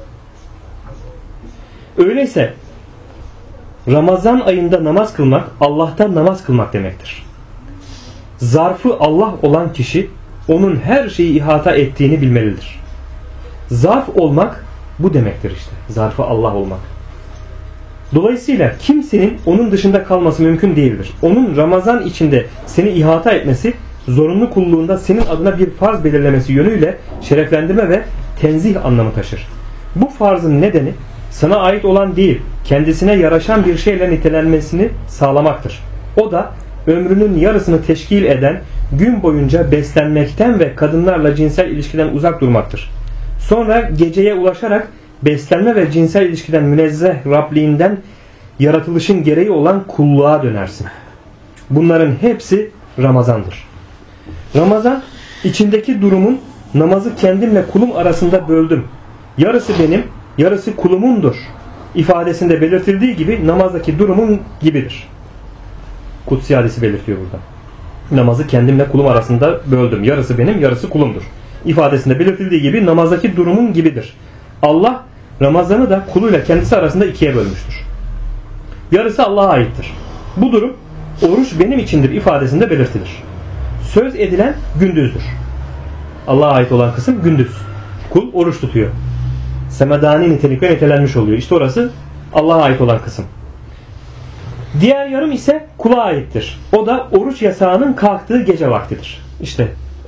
Öyleyse Ramazan ayında namaz kılmak Allah'tan namaz kılmak demektir. Zarfı Allah olan kişi onun her şeyi ihata ettiğini bilmelidir. Zarf olmak bu demektir işte. Zarfı Allah olmak. Dolayısıyla kimsenin onun dışında kalması mümkün değildir. Onun Ramazan içinde seni ihata etmesi, zorunlu kulluğunda senin adına bir farz belirlemesi yönüyle şereflendirme ve tenzih anlamı taşır. Bu farzın nedeni sana ait olan değil, kendisine yaraşan bir şeyle nitelenmesini sağlamaktır. O da ömrünün yarısını teşkil eden gün boyunca beslenmekten ve kadınlarla cinsel ilişkiden uzak durmaktır. Sonra geceye ulaşarak beslenme ve cinsel ilişkiden münezzeh Rabliğinden yaratılışın gereği olan kulluğa dönersin. Bunların hepsi Ramazan'dır. Ramazan içindeki durumun namazı kendimle kulum arasında böldüm. Yarısı benim, yarısı kulumundur ifadesinde belirtildiği gibi namazdaki durumun gibidir. Kutsi hadisi belirtiyor burada. Namazı kendimle kulum arasında böldüm. Yarısı benim, yarısı kulumdur ifadesinde belirtildiği gibi namazdaki durumun gibidir. Allah Ramazan'ı da kuluyla kendisi arasında ikiye bölmüştür. Yarısı Allah'a aittir. Bu durum oruç benim içindir ifadesinde belirtilir. Söz edilen gündüzdür. Allah'a ait olan kısım gündüz. Kul oruç tutuyor. Semedani nitelikle nitelenmiş oluyor. İşte orası Allah'a ait olan kısım. Diğer yarım ise kula aittir. O da oruç yasağının kalktığı gece vaktidir. İşte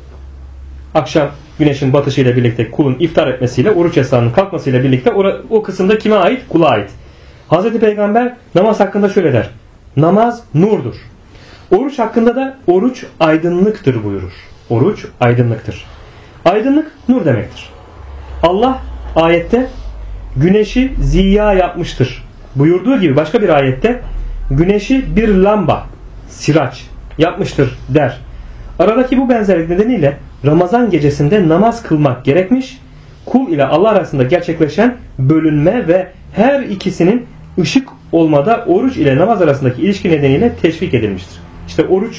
akşam güneşin batışıyla birlikte kulun iftar etmesiyle oruç yasağının kalkmasıyla birlikte o kısımda kime ait? Kula ait. Hazreti Peygamber namaz hakkında şöyle der. Namaz nurdur. Oruç hakkında da oruç aydınlıktır buyurur. Oruç aydınlıktır. Aydınlık nur demektir. Allah ayette güneşi ziya yapmıştır buyurduğu gibi başka bir ayette güneşi bir lamba, siraç yapmıştır der. Aradaki bu benzerlik nedeniyle Ramazan gecesinde namaz kılmak gerekmiş, kul ile Allah arasında gerçekleşen bölünme ve her ikisinin ışık olmada oruç ile namaz arasındaki ilişki nedeniyle teşvik edilmiştir. İşte oruç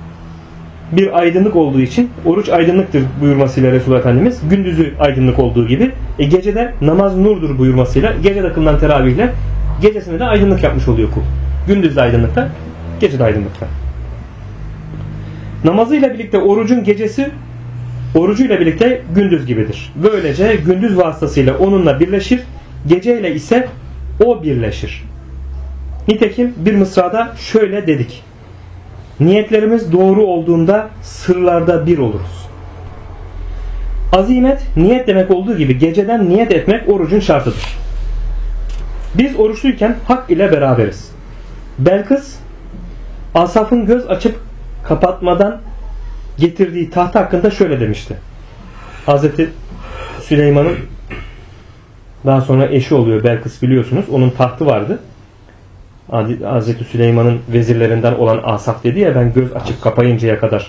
bir aydınlık olduğu için oruç aydınlıktır buyurmasıyla Resulullah Efendimiz gündüzü aydınlık olduğu gibi gecede namaz nurdur buyurmasıyla gecede kılınan teravihle gecesinde de aydınlık yapmış oluyor kul. Gündüzde aydınlıkta, gecede aydınlıkta. Namazıyla birlikte orucun gecesi orucuyla birlikte gündüz gibidir. Böylece gündüz vasıtasıyla onunla birleşir, geceyle ise o birleşir. Nitekim bir mısrada şöyle dedik. Niyetlerimiz doğru olduğunda sırlarda bir oluruz. Azimet niyet demek olduğu gibi geceden niyet etmek orucun şartıdır. Biz oruçluyken hak ile beraberiz. Belkıs Asaf'ın göz açıp kapatmadan getirdiği taht hakkında şöyle demişti. Hazreti Süleyman'ın daha sonra eşi oluyor Belkıs biliyorsunuz. Onun tahtı vardı. Hazreti Süleyman'ın vezirlerinden olan Asaf dedi ya ben göz açıp kapayıncaya kadar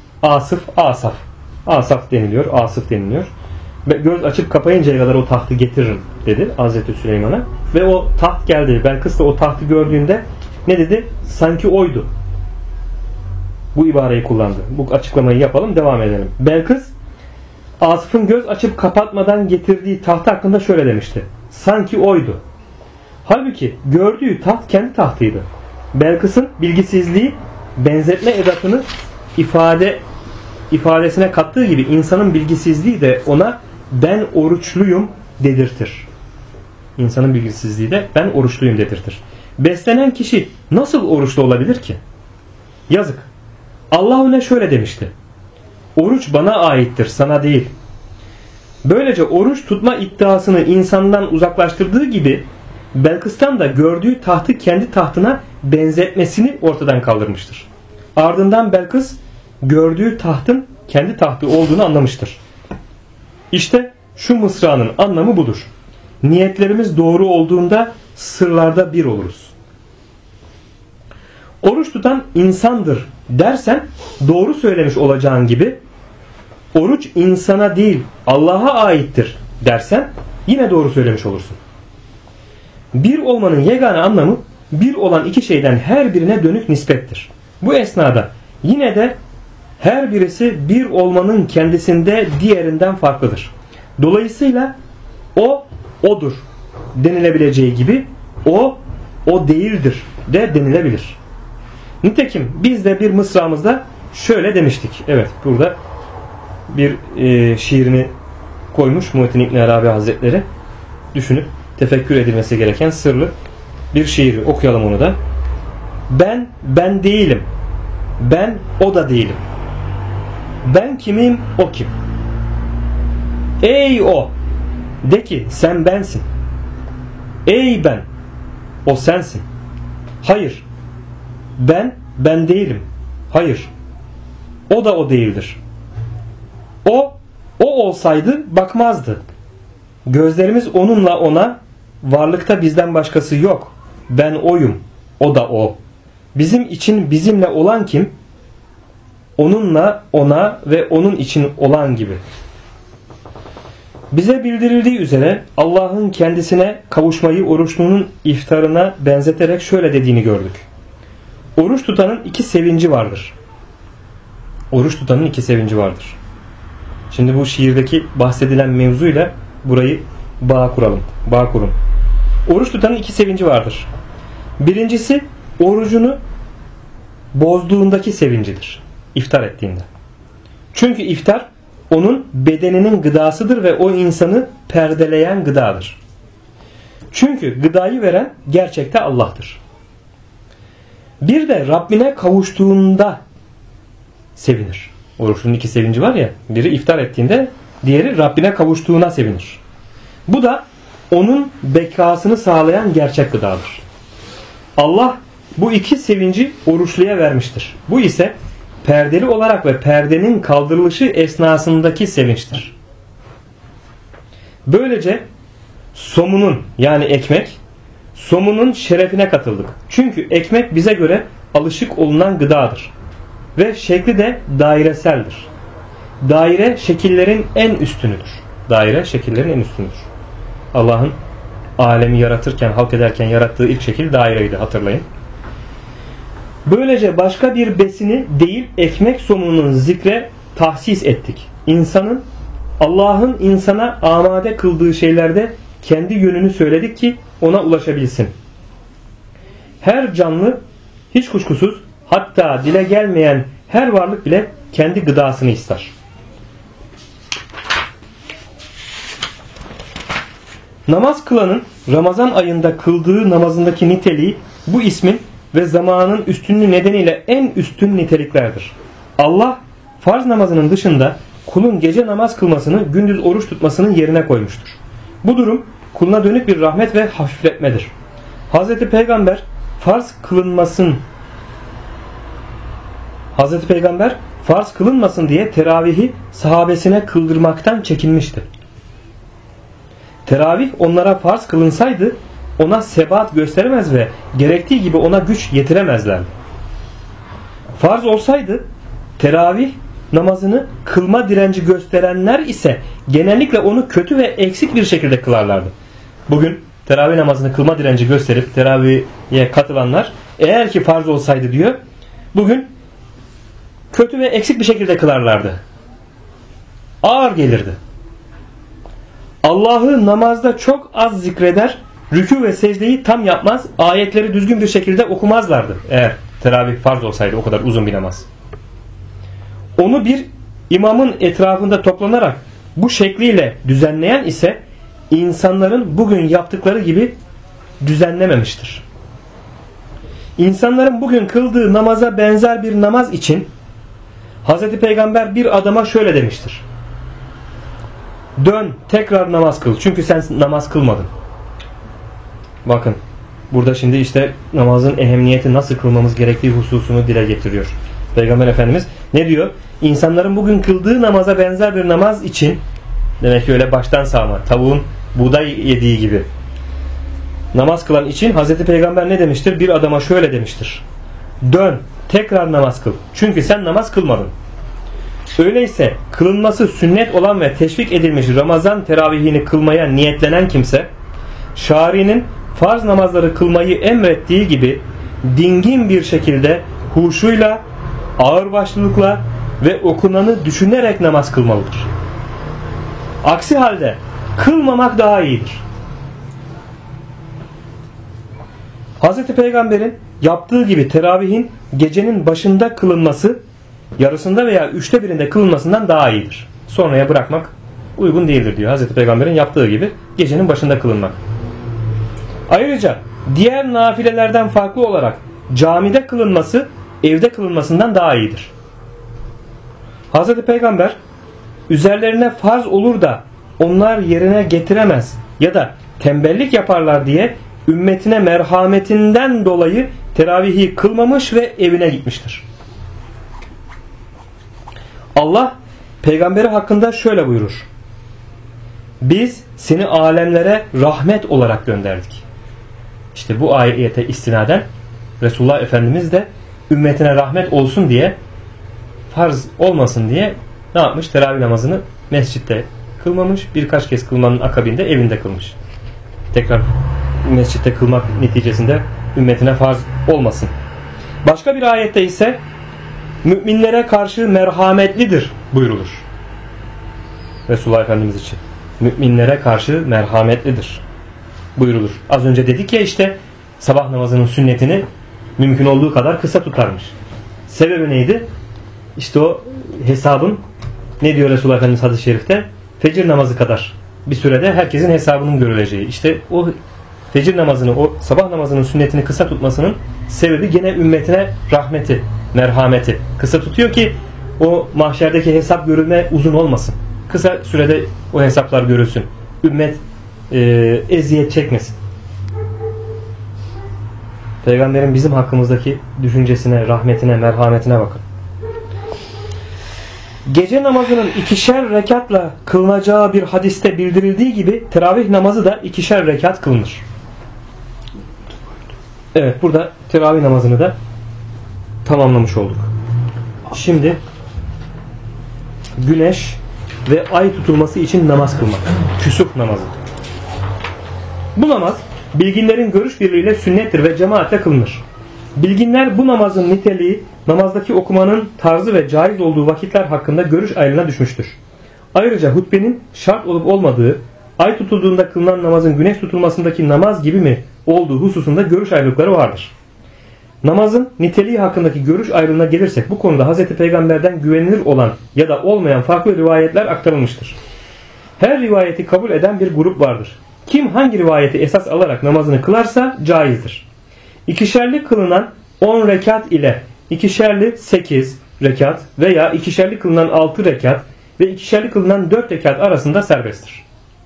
Asaf deniliyor. Asıf deniliyor. Ve göz açıp kapayıncaya kadar o tahtı getiririm dedi Hazreti Süleyman'a. Ve o taht geldi. Belkıs da o tahtı gördüğünde ne dedi? Sanki oydu. Bu ibareyi kullandı. Bu açıklamayı yapalım, devam edelim. Belkıs Asıf'ın göz açıp kapatmadan getirdiği taht hakkında şöyle demişti. sanki oydu. Halbuki gördüğü taht kendi tahtıydı. Belkıs'ın bilgisizliği benzetme edatını ifadesine kattığı gibi insanın bilgisizliği de ona ben oruçluyum dedirtir. İnsanın bilgisizliği de ben oruçluyum dedirtir. Beslenen kişi nasıl oruçlu olabilir ki? Yazık. Allah ona şöyle demişti. Oruç bana aittir, sana değil. Böylece oruç tutma iddiasını insandan uzaklaştırdığı gibi Belkıs'tan da gördüğü tahtı kendi tahtına benzetmesini ortadan kaldırmıştır. Ardından Belkıs gördüğü tahtın kendi tahtı olduğunu anlamıştır. İşte şu mısranın anlamı budur. Niyetlerimiz doğru olduğunda sırlarda bir oluruz. Oruç tutan insandır dersen doğru söylemiş olacağın gibi, oruç insana değil Allah'a aittir dersen yine doğru söylemiş olursun. Bir olmanın yegane anlamı bir olan iki şeyden her birine dönük nispettir. Bu esnada yine de her birisi bir olmanın kendisinde diğerinden farklıdır. Dolayısıyla o odur denilebileceği gibi o değildir de denilebilir. Nitekim biz de bir mısramızda şöyle demiştik. Evet, burada bir şiirini koymuş Muhittin İbn Arabi Hazretleri. Düşünüp tefekkür edilmesi gereken sırlı bir şiiri, okuyalım onu da. Ben değilim. Ben o da değilim. Ben kimim, o kim? Ey o! De ki sen bensin. Ey ben! O sensin. Hayır. Ben değilim. Hayır. O da o değildir. O olsaydı bakmazdı. Gözlerimiz onunla ona, varlıkta bizden başkası yok. Ben oyum. O da o. Bizim için bizimle olan kim? Onunla ona ve onun için olan gibi. Bize bildirildiği üzere Allah'ın kendisine kavuşmayı oruçlunun iftarına benzeterek şöyle dediğini gördük. Oruç tutanın iki sevinci vardır. Oruç tutanın iki sevinci vardır. Şimdi bu şiirdeki bahsedilen mevzuyla burayı bağ kurun. Oruç tutanın iki sevinci vardır. Birincisi orucunu bozduğundaki sevincidir. İftar ettiğinde. Çünkü iftar onun bedeninin gıdasıdır ve o insanı perdeleyen gıdadır. Çünkü gıdayı veren gerçekte Allah'tır. Bir de Rabbine kavuştuğunda sevinir. Oruçlunun iki sevinci var ya, biri iftar ettiğinde, diğeri Rabbine kavuştuğuna sevinir. Bu da onun bekasını sağlayan gerçek gıdadır. Allah bu iki sevinci oruçluya vermiştir. Bu ise perdeli olarak ve perdenin kaldırılışı esnasındaki sevinçtir. Böylece somunun, yani ekmek, somunun şerefine katıldık. Çünkü ekmek bize göre alışık olunan gıdadır. Ve şekli de daireseldir. Daire şekillerin en üstünüdür. Daire şekillerin en üstünüdür. Allah'ın alemi yaratırken, halk ederken yarattığı ilk şekil daireydi, hatırlayın. Böylece başka bir besini değil ekmek somunun zikre tahsis ettik. İnsanın, Allah'ın insana amade kıldığı şeylerde kendi yönünü söyledik ki ona ulaşabilsin. Her canlı hiç kuşkusuz, hatta dile gelmeyen her varlık bile kendi gıdasını ister. Namaz kılanın Ramazan ayında kıldığı namazındaki niteliği bu ismin ve zamanın üstünlüğü nedeniyle en üstün niteliklerdir. Allah farz namazının dışında kulun gece namaz kılmasını, gündüz oruç tutmasının yerine koymuştur. Bu durum kuluna dönük bir rahmet ve hafifletmedir. Hazreti Peygamber farz kılınmasın diye teravihi sahabesine kıldırmaktan çekinmişti. Teravih onlara farz kılınsaydı ona sebat gösteremez ve gerektiği gibi ona güç yetiremezlerdi. Farz olsaydı teravih namazını kılma direnci gösterenler ise genellikle onu kötü ve eksik bir şekilde kılarlardı. Bugün teravih namazını kılma direnci gösterip teravihe katılanlar eğer ki farz olsaydı diyor, bugün kötü ve eksik bir şekilde kılarlardı. Ağır gelirdi. Allah'ı namazda çok az zikreder, rükû ve secdeyi tam yapmaz, ayetleri düzgün bir şekilde okumazlardı. Eğer teravih farz olsaydı o kadar uzun bir namaz. Onu bir imamın etrafında toplanarak bu şekliyle düzenleyen ise insanların bugün yaptıkları gibi düzenlememiştir. İnsanların bugün kıldığı namaza benzer bir namaz için Hz. Peygamber bir adama şöyle demiştir: dön tekrar namaz kıl, çünkü sen namaz kılmadın. Bakın burada şimdi işte namazın ehemmiyeti, nasıl kılmamız gerektiği hususunu dile getiriyor Peygamber Efendimiz. Ne diyor? İnsanların bugün kıldığı namaza benzer bir namaz için, demek ki öyle baştan sağma, tavuğun buğday yediği gibi namaz kılan için Hz. Peygamber ne demiştir? Bir adama şöyle demiştir: dön tekrar namaz kıl, çünkü sen namaz kılmadın. Öyleyse kılınması sünnet olan ve teşvik edilmiş Ramazan teravihini kılmaya niyetlenen kimse, şari'nin farz namazları kılmayı emrettiği gibi dingin bir şekilde huşuyla, ağırbaşlılıkla ve okunanı düşünerek namaz kılmalıdır. Aksi halde kılmamak daha iyidir. Hz. Peygamber'in yaptığı gibi teravihin gecenin başında kılınması, yarısında veya 1/3'ünde kılınmasından daha iyidir. Sonraya bırakmak uygun değildir diyor. Hz. Peygamber'in yaptığı gibi gecenin başında kılınmak. Ayrıca diğer nafilelerden farklı olarak camide kılınması evde kılınmasından daha iyidir. Hz. Peygamber üzerlerine farz olur da onlar yerine getiremez ya da tembellik yaparlar diye ümmetine merhametinden dolayı teravihi kılmamış ve evine gitmiştir. Allah peygamberi hakkında şöyle buyurur: biz seni alemlere rahmet olarak gönderdik. İşte bu ayete istinaden Resulullah Efendimiz de ümmetine rahmet olsun diye, farz olmasın diye ne yapmış? Teravih namazını mescitte kılmamış. Birkaç kez kılmanın akabinde evinde kılmış. Tekrar mescitte kılmak neticesinde ümmetine farz olmasın. Başka bir ayette ise müminlere karşı merhametlidir buyrulur. Resulullah Efendimiz için. Müminlere karşı merhametlidir buyrulur. Az önce dedik ya, işte sabah namazının sünnetini mümkün olduğu kadar kısa tutarmış. Sebebi neydi? İşte o hesabın, ne diyor Resulullah Efendimiz hadis-i şerifte? Fecir namazı kadar bir sürede herkesin hesabının görüleceği. İşte o fecir namazını, o sabah namazının sünnetini kısa tutmasının sebebi gene ümmetine rahmeti, merhameti. Kısa tutuyor ki o mahşerdeki hesap görülme uzun olmasın. Kısa sürede o hesaplar görülsün. Ümmet eziyet çekmesin. Peygamberin bizim hakkımızdaki düşüncesine, rahmetine, merhametine bakın. Gece namazının 2'şer rekatla kılınacağı bir hadiste bildirildiği gibi teravih namazı da 2'şer rekat kılınır. Evet, burada teravih namazını da tamamlamış olduk. Şimdi güneş ve ay tutulması için namaz kılmak. Küsuf namazı. Bu namaz bilginlerin görüş birliğiyle sünnettir ve cemaatle kılınır. Bilginler bu namazın niteliği, namazdaki okumanın tarzı ve caiz olduğu vakitler hakkında görüş ayrılığına düşmüştür. Ayrıca hutbenin şart olup olmadığı, ay tutulduğunda kılınan namazın güneş tutulmasındaki namaz gibi mi olduğu hususunda görüş ayrılıkları vardır. Namazın niteliği hakkındaki görüş ayrılığına gelirsek, bu konuda Hz. Peygamber'den güvenilir olan ya da olmayan farklı rivayetler aktarılmıştır. Her rivayeti kabul eden bir grup vardır. Kim hangi rivayeti esas alarak namazını kılarsa caizdir. İkişerli kılınan 10 rekat ile ikişerli 8 rekat veya ikişerli kılınan 6 rekat ve ikişerli kılınan 4 rekat arasında serbesttir.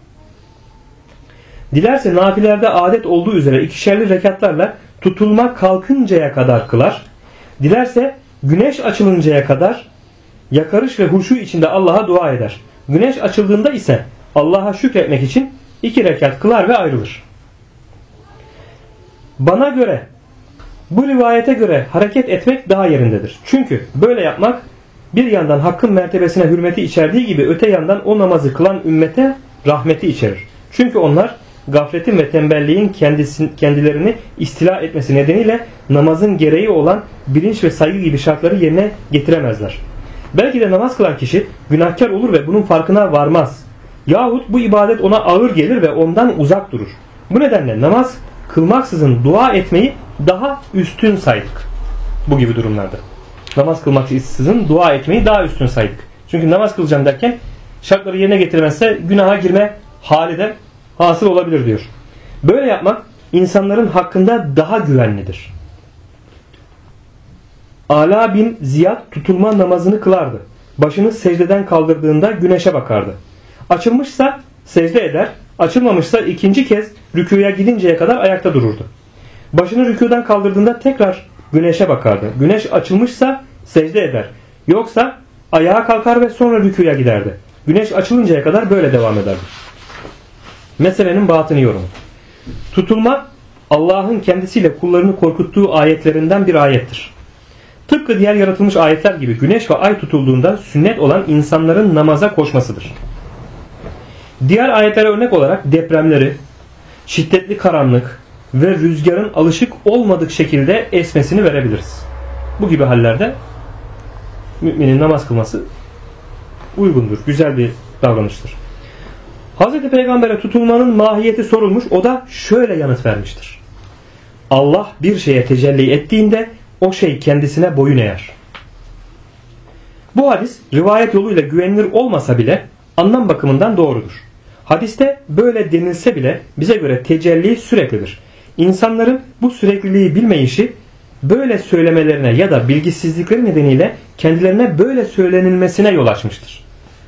Dilerse nafilelerde adet olduğu üzere ikişerli rekatlarla tutulma kalkıncaya kadar kılar. Dilerse güneş açılıncaya kadar yakarış ve huşu içinde Allah'a dua eder. Güneş açıldığında ise Allah'a şükretmek için 2 rekat kılar ve ayrılır. Bana göre, bu rivayete göre hareket etmek daha yerindedir. Çünkü böyle yapmak bir yandan hakkın mertebesine hürmeti içerdiği gibi öte yandan o namazı kılan ümmete rahmeti içerir. Çünkü onlar gafletin ve tembelliğin kendilerini istila etmesi nedeniyle namazın gereği olan bilinç ve saygı gibi şartları yerine getiremezler. Belki de namaz kılan kişi günahkar olur ve bunun farkına varmaz. Yahut bu ibadet ona ağır gelir ve ondan uzak durur. Bu nedenle namaz kılmaksızın dua etmeyi daha üstün saydık. Bu gibi durumlarda. Namaz kılmaksızın dua etmeyi daha üstün saydık. Çünkü namaz kılacağım derken şartları yerine getirmezse günaha girme hali de hasıl olabilir diyor. Böyle yapmak insanların hakkında daha güvenlidir. Ala bin Ziyad tutulma namazını kılardı. Başını secdeden kaldırdığında güneşe bakardı. Açılmışsa secde eder, açılmamışsa ikinci kez rükûya gidinceye kadar ayakta dururdu. Başını rükûdan kaldırdığında tekrar güneşe bakardı. Güneş açılmışsa secde eder. Yoksa ayağa kalkar ve sonra rükûya giderdi. Güneş açılıncaya kadar böyle devam ederdi. Meselenin batını yorumu. Tutulma Allah'ın kendisiyle kullarını korkuttuğu ayetlerinden bir ayettir. Tıpkı diğer yaratılmış ayetler gibi güneş ve ay tutulduğunda sünnet olan insanların namaza koşmasıdır. Diğer ayetlere örnek olarak depremleri, şiddetli karanlık ve rüzgarın alışık olmadık şekilde esmesini verebiliriz. Bu gibi hallerde müminin namaz kılması uygundur, güzel bir davranıştır. Hz. Peygamber'e tutulmanın mahiyeti sorulmuş, o da şöyle yanıt vermiştir. Allah bir şeye tecelli ettiğinde o şey kendisine boyun eğer. Bu hadis rivayet yoluyla güvenilir olmasa bile anlam bakımından doğrudur. Hadiste böyle denilse bile bize göre tecelli süreklidir. İnsanların bu sürekliliği bilmeyişi böyle söylemelerine ya da bilgisizlikleri nedeniyle kendilerine böyle söylenilmesine yol açmıştır.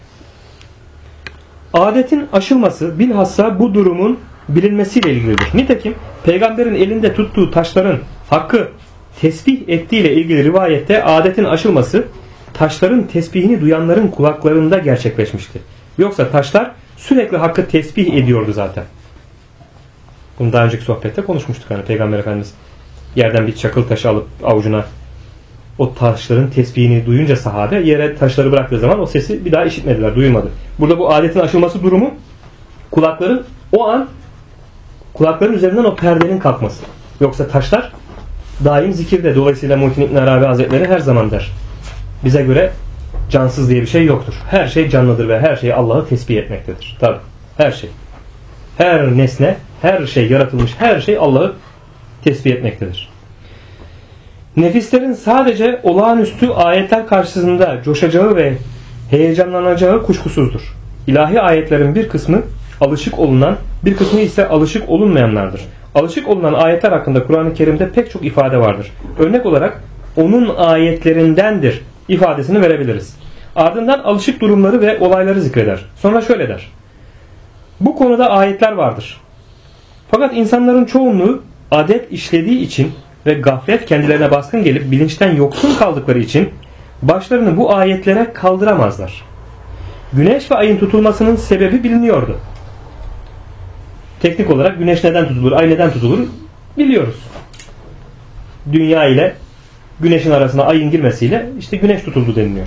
Adetin aşılması bilhassa bu durumun bilinmesiyle ilgilidir. Nitekim peygamberin elinde tuttuğu taşların hakkı tesbih ettiğiyle ilgili rivayette adetin aşılması taşların tesbihini duyanların kulaklarında gerçekleşmişti. Yoksa taşlar sürekli hakkı tesbih ediyordu zaten. Bunu daha önceki sohbette konuşmuştuk. Hani Peygamber Efendimiz yerden bir çakıl taşı alıp avucuna o taşların tesbihini duyunca sahabe yere taşları bıraktığı zaman o sesi bir daha işitmediler, duymadı. Burada bu adetin aşılması durumu kulakların o an kulakların üzerinden o perdenin kalkması. Yoksa taşlar daim zikirde. Dolayısıyla Muhittin İbn Arabi Hazretleri her zaman der. Bize göre cansız diye bir şey yoktur. Her şey canlıdır ve her şey Allah'ı tesbih etmektedir. Tabii. Her şey. Her nesne, her şey yaratılmış, her şey Allah'ı tesbih etmektedir. Nefislerin sadece olağanüstü ayetler karşısında coşacağı ve heyecanlanacağı kuşkusuzdur. İlahi ayetlerin bir kısmı alışık olunan, bir kısmı ise alışık olunmayanlardır. Alışık olunan ayetler hakkında Kur'an-ı Kerim'de pek çok ifade vardır. Örnek olarak onun ayetlerindendir ifadesini verebiliriz. Ardından alışık durumları ve olayları zikreder. Sonra şöyle der. Bu konuda ayetler vardır. Fakat insanların çoğunluğu adet işlediği için ve gaflet kendilerine baskın gelip bilinçten yoksun kaldıkları için başlarını bu ayetlere kaldıramazlar. Güneş ve ayın tutulmasının sebebi biliniyordu. Teknik olarak güneş neden tutulur, ay neden tutulur biliyoruz. Dünya ile güneşin arasına ayın girmesiyle işte güneş tutuldu deniliyor.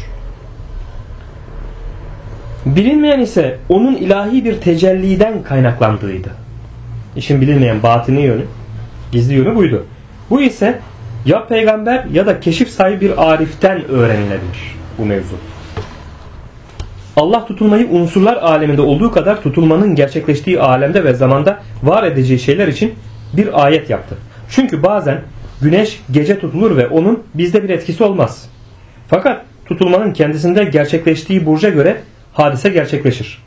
Bilinmeyen ise onun ilahi bir tecelliden kaynaklandığıydı. İşin bilinmeyen batini yönü, gizli yönü buydu. Bu ise ya peygamber ya da keşif sahibi bir ariften öğrenilebilir bu mevzu. Allah tutulmayı unsurlar aleminde olduğu kadar tutulmanın gerçekleştiği alemde ve zamanda var edeceği şeyler için bir ayet yaptı. Çünkü bazen güneş gece tutulur ve onun bizde bir etkisi olmaz. Fakat tutulmanın kendisinde gerçekleştiği burca göre hadise gerçekleşir.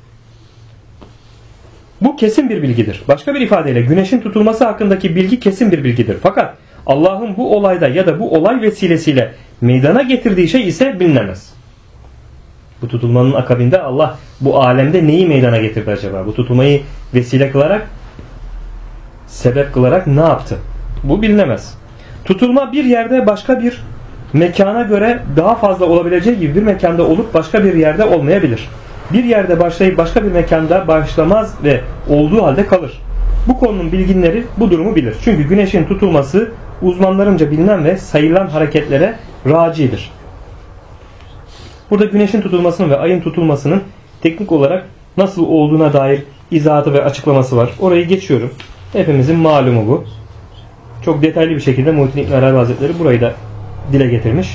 Bu kesin bir bilgidir. Başka bir ifadeyle güneşin tutulması hakkındaki bilgi kesin bir bilgidir. Fakat Allah'ın bu olayda ya da bu olay vesilesiyle meydana getirdiği şey ise bilinemez. Bu tutulmanın akabinde Allah bu alemde neyi meydana getirdi acaba? Bu tutulmayı vesile kılarak, sebep kılarak ne yaptı? Bu bilinemez. Tutulma bir yerde başka bir mekana göre daha fazla olabileceği gibi bir mekanda olup başka bir yerde olmayabilir. Bir yerde başlayıp başka bir mekanda başlamaz ve olduğu halde kalır. Bu konunun bilginleri bu durumu bilir. Çünkü güneşin tutulması uzmanlarınca bilinen ve sayılan hareketlere racidir. Burada güneşin tutulmasının ve ayın tutulmasının teknik olarak nasıl olduğuna dair izahatı ve açıklaması var. Orayı geçiyorum. Hepimizin malumu bu. Çok detaylı bir şekilde Muhittin İbn Arabi Hazretleri burayı da dile getirmiş.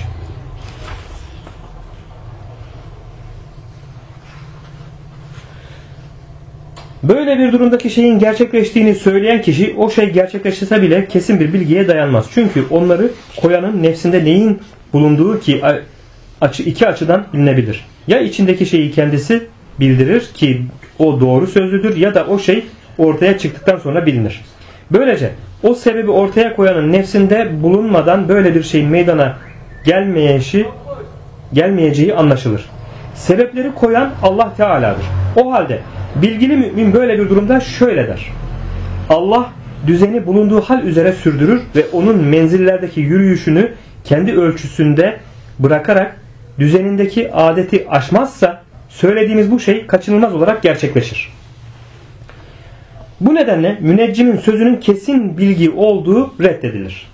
Böyle bir durumdaki şeyin gerçekleştiğini söyleyen kişi o şey gerçekleşirse bile kesin bir bilgiye dayanmaz. Çünkü onları koyanın nefsinde neyin bulunduğu ki iki açıdan bilinebilir. Ya içindeki şeyi kendisi bildirir ki o doğru sözlüdür, ya da o şey ortaya çıktıktan sonra bilinir. Böylece o sebebi ortaya koyanın nefsinde bulunmadan böyle bir şeyin meydana gelmeyeceği anlaşılır. Sebepleri koyan Allah Teala'dır. O halde bilgili mümin böyle bir durumda şöyle der: Allah düzeni bulunduğu hal üzere sürdürür ve onun menzillerdeki yürüyüşünü kendi ölçüsünde bırakarak düzenindeki adeti aşmazsa söylediğimiz bu şey kaçınılmaz olarak gerçekleşir. Bu nedenle müneccimin sözünün kesin bilgi olduğu reddedilir.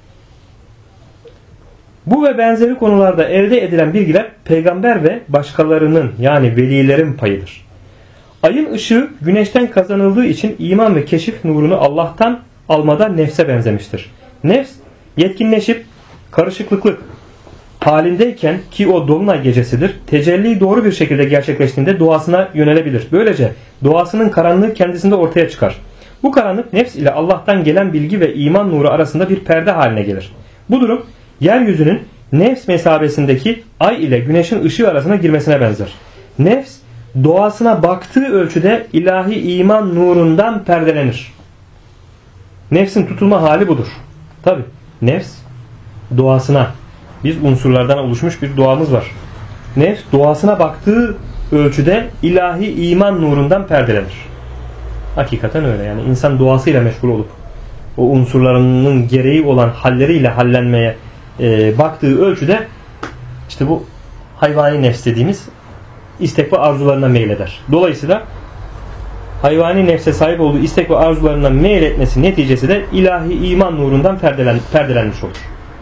Bu ve benzeri konularda elde edilen bilgiler peygamber ve başkalarının, yani velilerin payıdır. Ayın ışığı güneşten kazanıldığı için iman ve keşif nurunu Allah'tan almada nefse benzemiştir. Nefs yetkinleşip karışıklık halindeyken, ki o dolunay gecesidir, tecelli doğru bir şekilde gerçekleştiğinde doğasına yönelebilir. Böylece doğasının karanlığı kendisinde ortaya çıkar. Bu karanlık nefs ile Allah'tan gelen bilgi ve iman nuru arasında bir perde haline gelir. Bu durum yeryüzünün nefs mesabesindeki ay ile güneşin ışığı arasına girmesine benzer. Nefs doğasına baktığı ölçüde ilahi iman nurundan perdelenir. Nefsin tutulma hali budur. Tabi nefs doğasına, biz unsurlardan oluşmuş bir doğamız var. Nefs doğasına baktığı ölçüde ilahi iman nurundan perdelenir. Hakikaten öyle. Yani insan doğasıyla meşgul olup o unsurlarının gereği olan halleriyle hallenmeye baktığı ölçüde işte bu hayvani nefs dediğimiz istek ve arzularına meyleder. Dolayısıyla hayvani nefse sahip olduğu istek ve arzularına meyletmesi neticesi de ilahi iman nurundan perdelenmiş olur.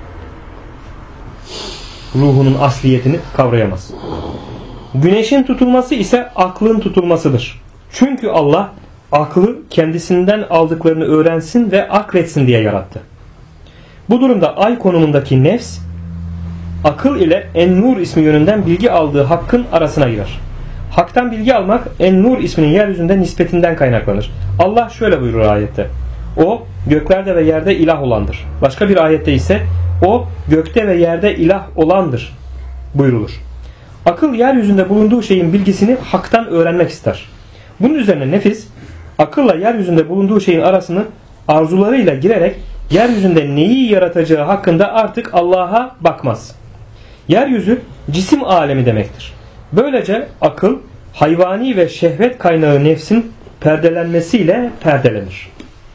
Ruhunun asliyetini kavrayamaz. Güneşin tutulması ise aklın tutulmasıdır. Çünkü Allah aklı kendisinden aldıklarını öğrensin ve akletsin diye yarattı. Bu durumda ay konumundaki nefs akıl ile En-Nur ismi yönünden bilgi aldığı hakkın arasına girer. Hak'tan bilgi almak En-Nur isminin yeryüzünde nispetinden kaynaklanır. Allah şöyle buyurur ayette: O göklerde ve yerde ilah olandır. Başka bir ayette ise o gökte ve yerde ilah olandır buyrulur. Akıl yeryüzünde bulunduğu şeyin bilgisini haktan öğrenmek ister. Bunun üzerine nefis akılla yeryüzünde bulunduğu şeyin arasını arzularıyla girerek yeryüzünde neyi yaratacağı hakkında artık Allah'a bakmaz. Yeryüzü cisim alemi demektir. Böylece akıl hayvani ve şehvet kaynağı nefsin perdelenmesiyle perdelenir.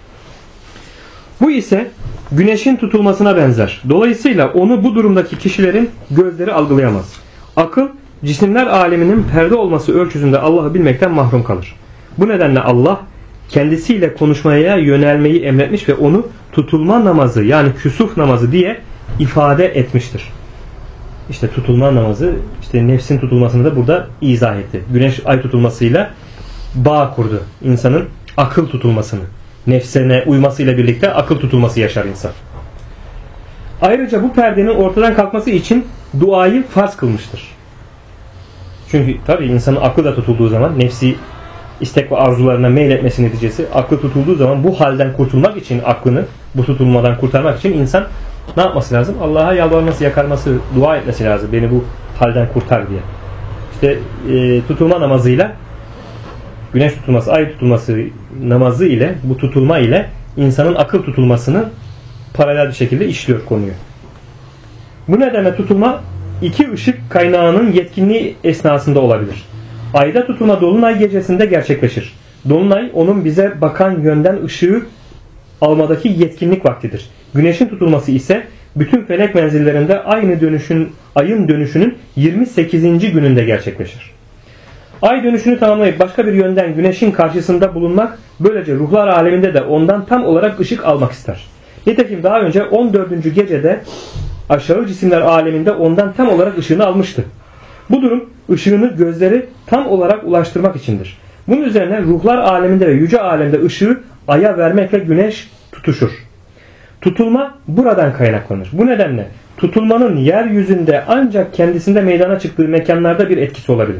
Bu ise güneşin tutulmasına benzer. Dolayısıyla onu bu durumdaki kişilerin gözleri algılayamaz. Akıl cisimler aleminin perde olması ölçüsünde Allah'ı bilmekten mahrum kalır. Bu nedenle Allah kendisiyle konuşmaya yönelmeyi emretmiş ve onu tutulma namazı, yani küsuf namazı diye ifade etmiştir. İşte tutulma namazı, işte nefsin tutulmasını da burada izah etti. Güneş ay tutulmasıyla bağ kurdu insanın akıl tutulmasını. Nefsine uymasıyla birlikte akıl tutulması yaşar insan. Ayrıca bu perdenin ortadan kalkması için duayı farz kılmıştır. Çünkü tabi insanın aklı da tutulduğu zaman, nefsi istek ve arzularına meyletmesi neticesi, aklı tutulduğu zaman bu halden kurtulmak için, aklını bu tutulmadan kurtarmak için insan ne yapması lazım? Allah'a yalvarması, yakarması, dua etmesi lazım. Beni bu halden kurtar diye. İşte tutulma namazıyla, güneş tutulması, ay tutulması namazı ile, bu tutulma ile insanın akıl tutulmasını paralel bir şekilde işliyor konuyu. Bu nedenle tutulma iki ışık kaynağının yetkinliği esnasında olabilir. Ayda tutulma dolunay gecesinde gerçekleşir. Dolunay onun bize bakan yönden ışığı almadaki yetkinlik vaktidir. Güneşin tutulması ise bütün felek menzillerinde ayın dönüşünün 28. gününde gerçekleşir. Ay dönüşünü tamamlayıp başka bir yönden güneşin karşısında bulunmak, böylece ruhlar aleminde de ondan tam olarak ışık almak ister. Nitekim daha önce 14. gecede aşağı cisimler aleminde ondan tam olarak ışığını almıştı. Bu durum ışığını gözleri tam olarak ulaştırmak içindir. Bunun üzerine ruhlar aleminde ve yüce alemde ışığı aya vermekle güneş tutuşur. Tutulma buradan kaynaklanır. Bu nedenle tutulmanın yeryüzünde ancak kendisinde meydana çıktığı mekanlarda bir etkisi olabilir.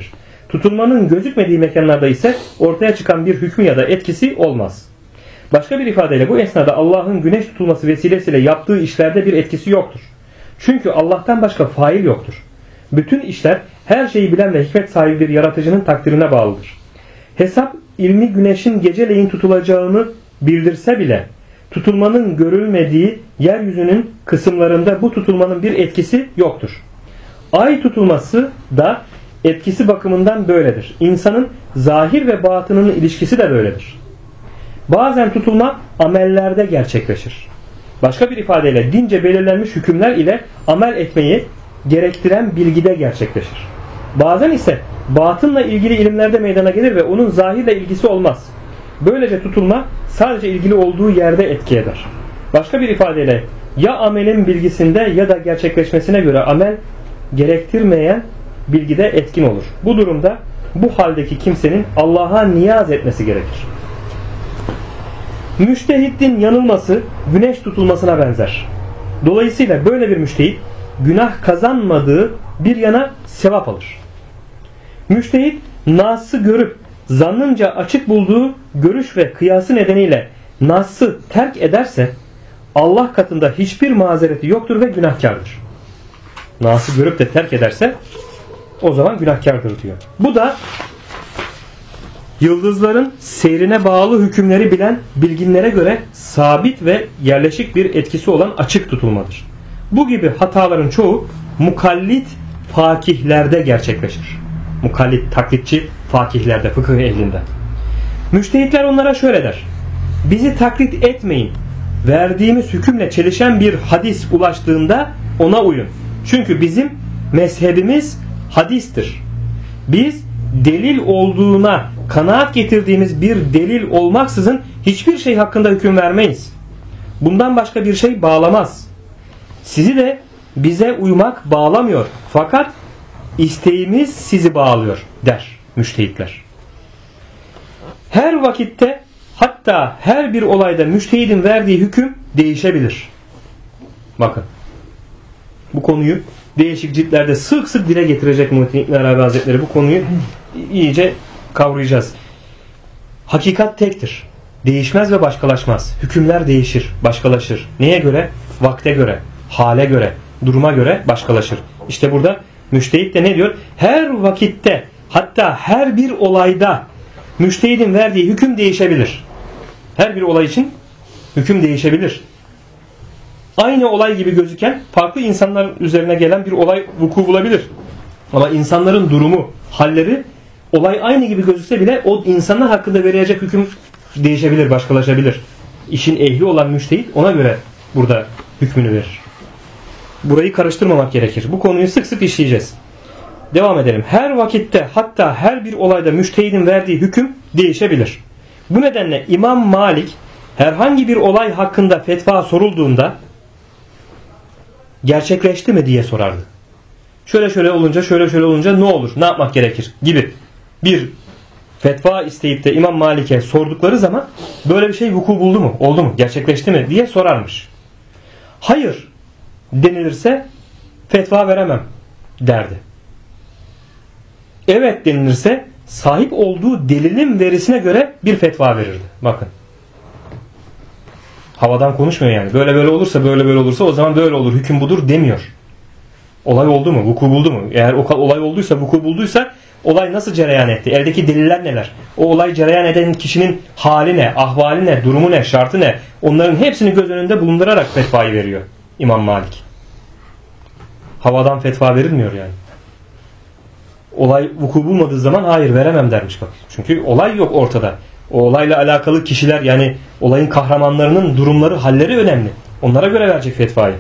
Tutulmanın gözükmediği mekanlarda ise ortaya çıkan bir hükmü ya da etkisi olmaz. Başka bir ifadeyle bu esnada Allah'ın güneş tutulması vesilesiyle yaptığı işlerde bir etkisi yoktur. Çünkü Allah'tan başka fail yoktur. Bütün işler her şeyi bilen ve hikmet sahibi bir yaratıcının takdirine bağlıdır. Hesap ilmi güneşin geceleyin tutulacağını bildirse bile tutulmanın görülmediği yeryüzünün kısımlarında bu tutulmanın bir etkisi yoktur. Ay tutulması da etkisi bakımından böyledir. İnsanın zahir ve batınının ilişkisi de böyledir. Bazen tutulma amellerde gerçekleşir. Başka bir ifadeyle dince belirlenmiş hükümler ile amel etmeyi gerektiren bilgide gerçekleşir. Bazen ise batınla ilgili ilimlerde meydana gelir ve onun zahirle ilgisi olmaz. Böylece tutulma sadece ilgili olduğu yerde etki eder. Başka bir ifadeyle ya amelin bilgisinde ya da gerçekleşmesine göre amel gerektirmeyen bilgide etkin olur. Bu durumda bu haldeki kimsenin Allah'a niyaz etmesi gerekir. Müştehidin yanılması güneş tutulmasına benzer. Dolayısıyla böyle bir müştehit günah kazanmadığı bir yana sevap alır. Müştehit Nas'ı görüp zannınca açık bulduğu görüş ve kıyası nedeniyle Nas'ı terk ederse Allah katında hiçbir mazereti yoktur ve günahkardır. Nas'ı görüp de terk ederse o zaman günahkardır diyor. Bu da yıldızların seyrine bağlı hükümleri bilen bilginlere göre sabit ve yerleşik bir etkisi olan açık tutulmadır. Bu gibi hataların çoğu mukallit fakihlerde gerçekleşir. Mukallit, taklitçi fakihlerde, fıkıh ehlinde. Müştehitler onlara şöyle der: bizi taklit etmeyin. Verdiğimiz hükümle çelişen bir hadis ulaştığında ona uyun. Çünkü bizim mezhebimiz hadistir. Biz delil olduğuna kanaat getirdiğimiz bir delil olmaksızın hiçbir şey hakkında hüküm vermeyiz. Bundan başka bir şey bağlamaz. Sizi de bize uymak bağlamıyor. Fakat isteğimiz sizi bağlıyor der müştehitler. Her vakitte, hatta her bir olayda müştehidin verdiği hüküm değişebilir. Bakın. Bu konuyu değişik ciltlerde sık sık dile getirecek Muhittin İbn Arabi Hazretleri. Bu konuyu iyice kavrayacağız. Hakikat tektir. Değişmez ve başkalaşmaz. Hükümler değişir, başkalaşır. Neye göre? Vakte göre, hale göre, duruma göre başkalaşır. İşte burada müştehit de ne diyor? Her vakitte, hatta her bir olayda müştehidin verdiği hüküm değişebilir. Her bir olay için hüküm değişebilir. Aynı olay gibi gözüken farklı insanlar üzerine gelen bir olay vuku bulabilir. Ama insanların durumu, halleri olay aynı gibi gözükse bile o insanlar hakkında verilecek hüküm değişebilir, başkalaşabilir. İşin ehli olan müştehit ona göre burada hükmünü verir. Burayı karıştırmamak gerekir. Bu konuyu sık sık işleyeceğiz. Devam edelim. Her vakitte, hatta her bir olayda müştehidin verdiği hüküm değişebilir. Bu nedenle İmam Malik herhangi bir olay hakkında fetva sorulduğunda gerçekleşti mi diye sorardı. Şöyle şöyle olunca, şöyle şöyle olunca ne olur, ne yapmak gerekir gibi bir fetva isteyip de İmam Malik'e sordukları zaman böyle bir şey vuku buldu mu, oldu mu, gerçekleşti mi diye sorarmış. Hayır denilirse fetva veremem derdi. Evet denilirse sahip olduğu delilin verisine göre bir fetva verirdi. Bakın. Havadan konuşmuyor yani. Böyle böyle olursa, böyle böyle olursa o zaman böyle olur, hüküm budur demiyor. Olay oldu mu? Vuku buldu mu? Eğer o olay olduysa, vuku bulduysa olay nasıl cereyan etti? Eldeki deliller neler? O olay cereyan eden kişinin hali ne? Ahvali ne? Durumu ne? Şartı ne? Onların hepsini göz önünde bulundurarak fetvayı veriyor İmam Malik. Havadan fetva verilmiyor yani. Olay vuku bulmadığı zaman hayır veremem dermiş bak. Çünkü olay yok ortada. O olayla alakalı kişiler, yani olayın kahramanlarının durumları, halleri önemli. Onlara göre verecek fetvayı.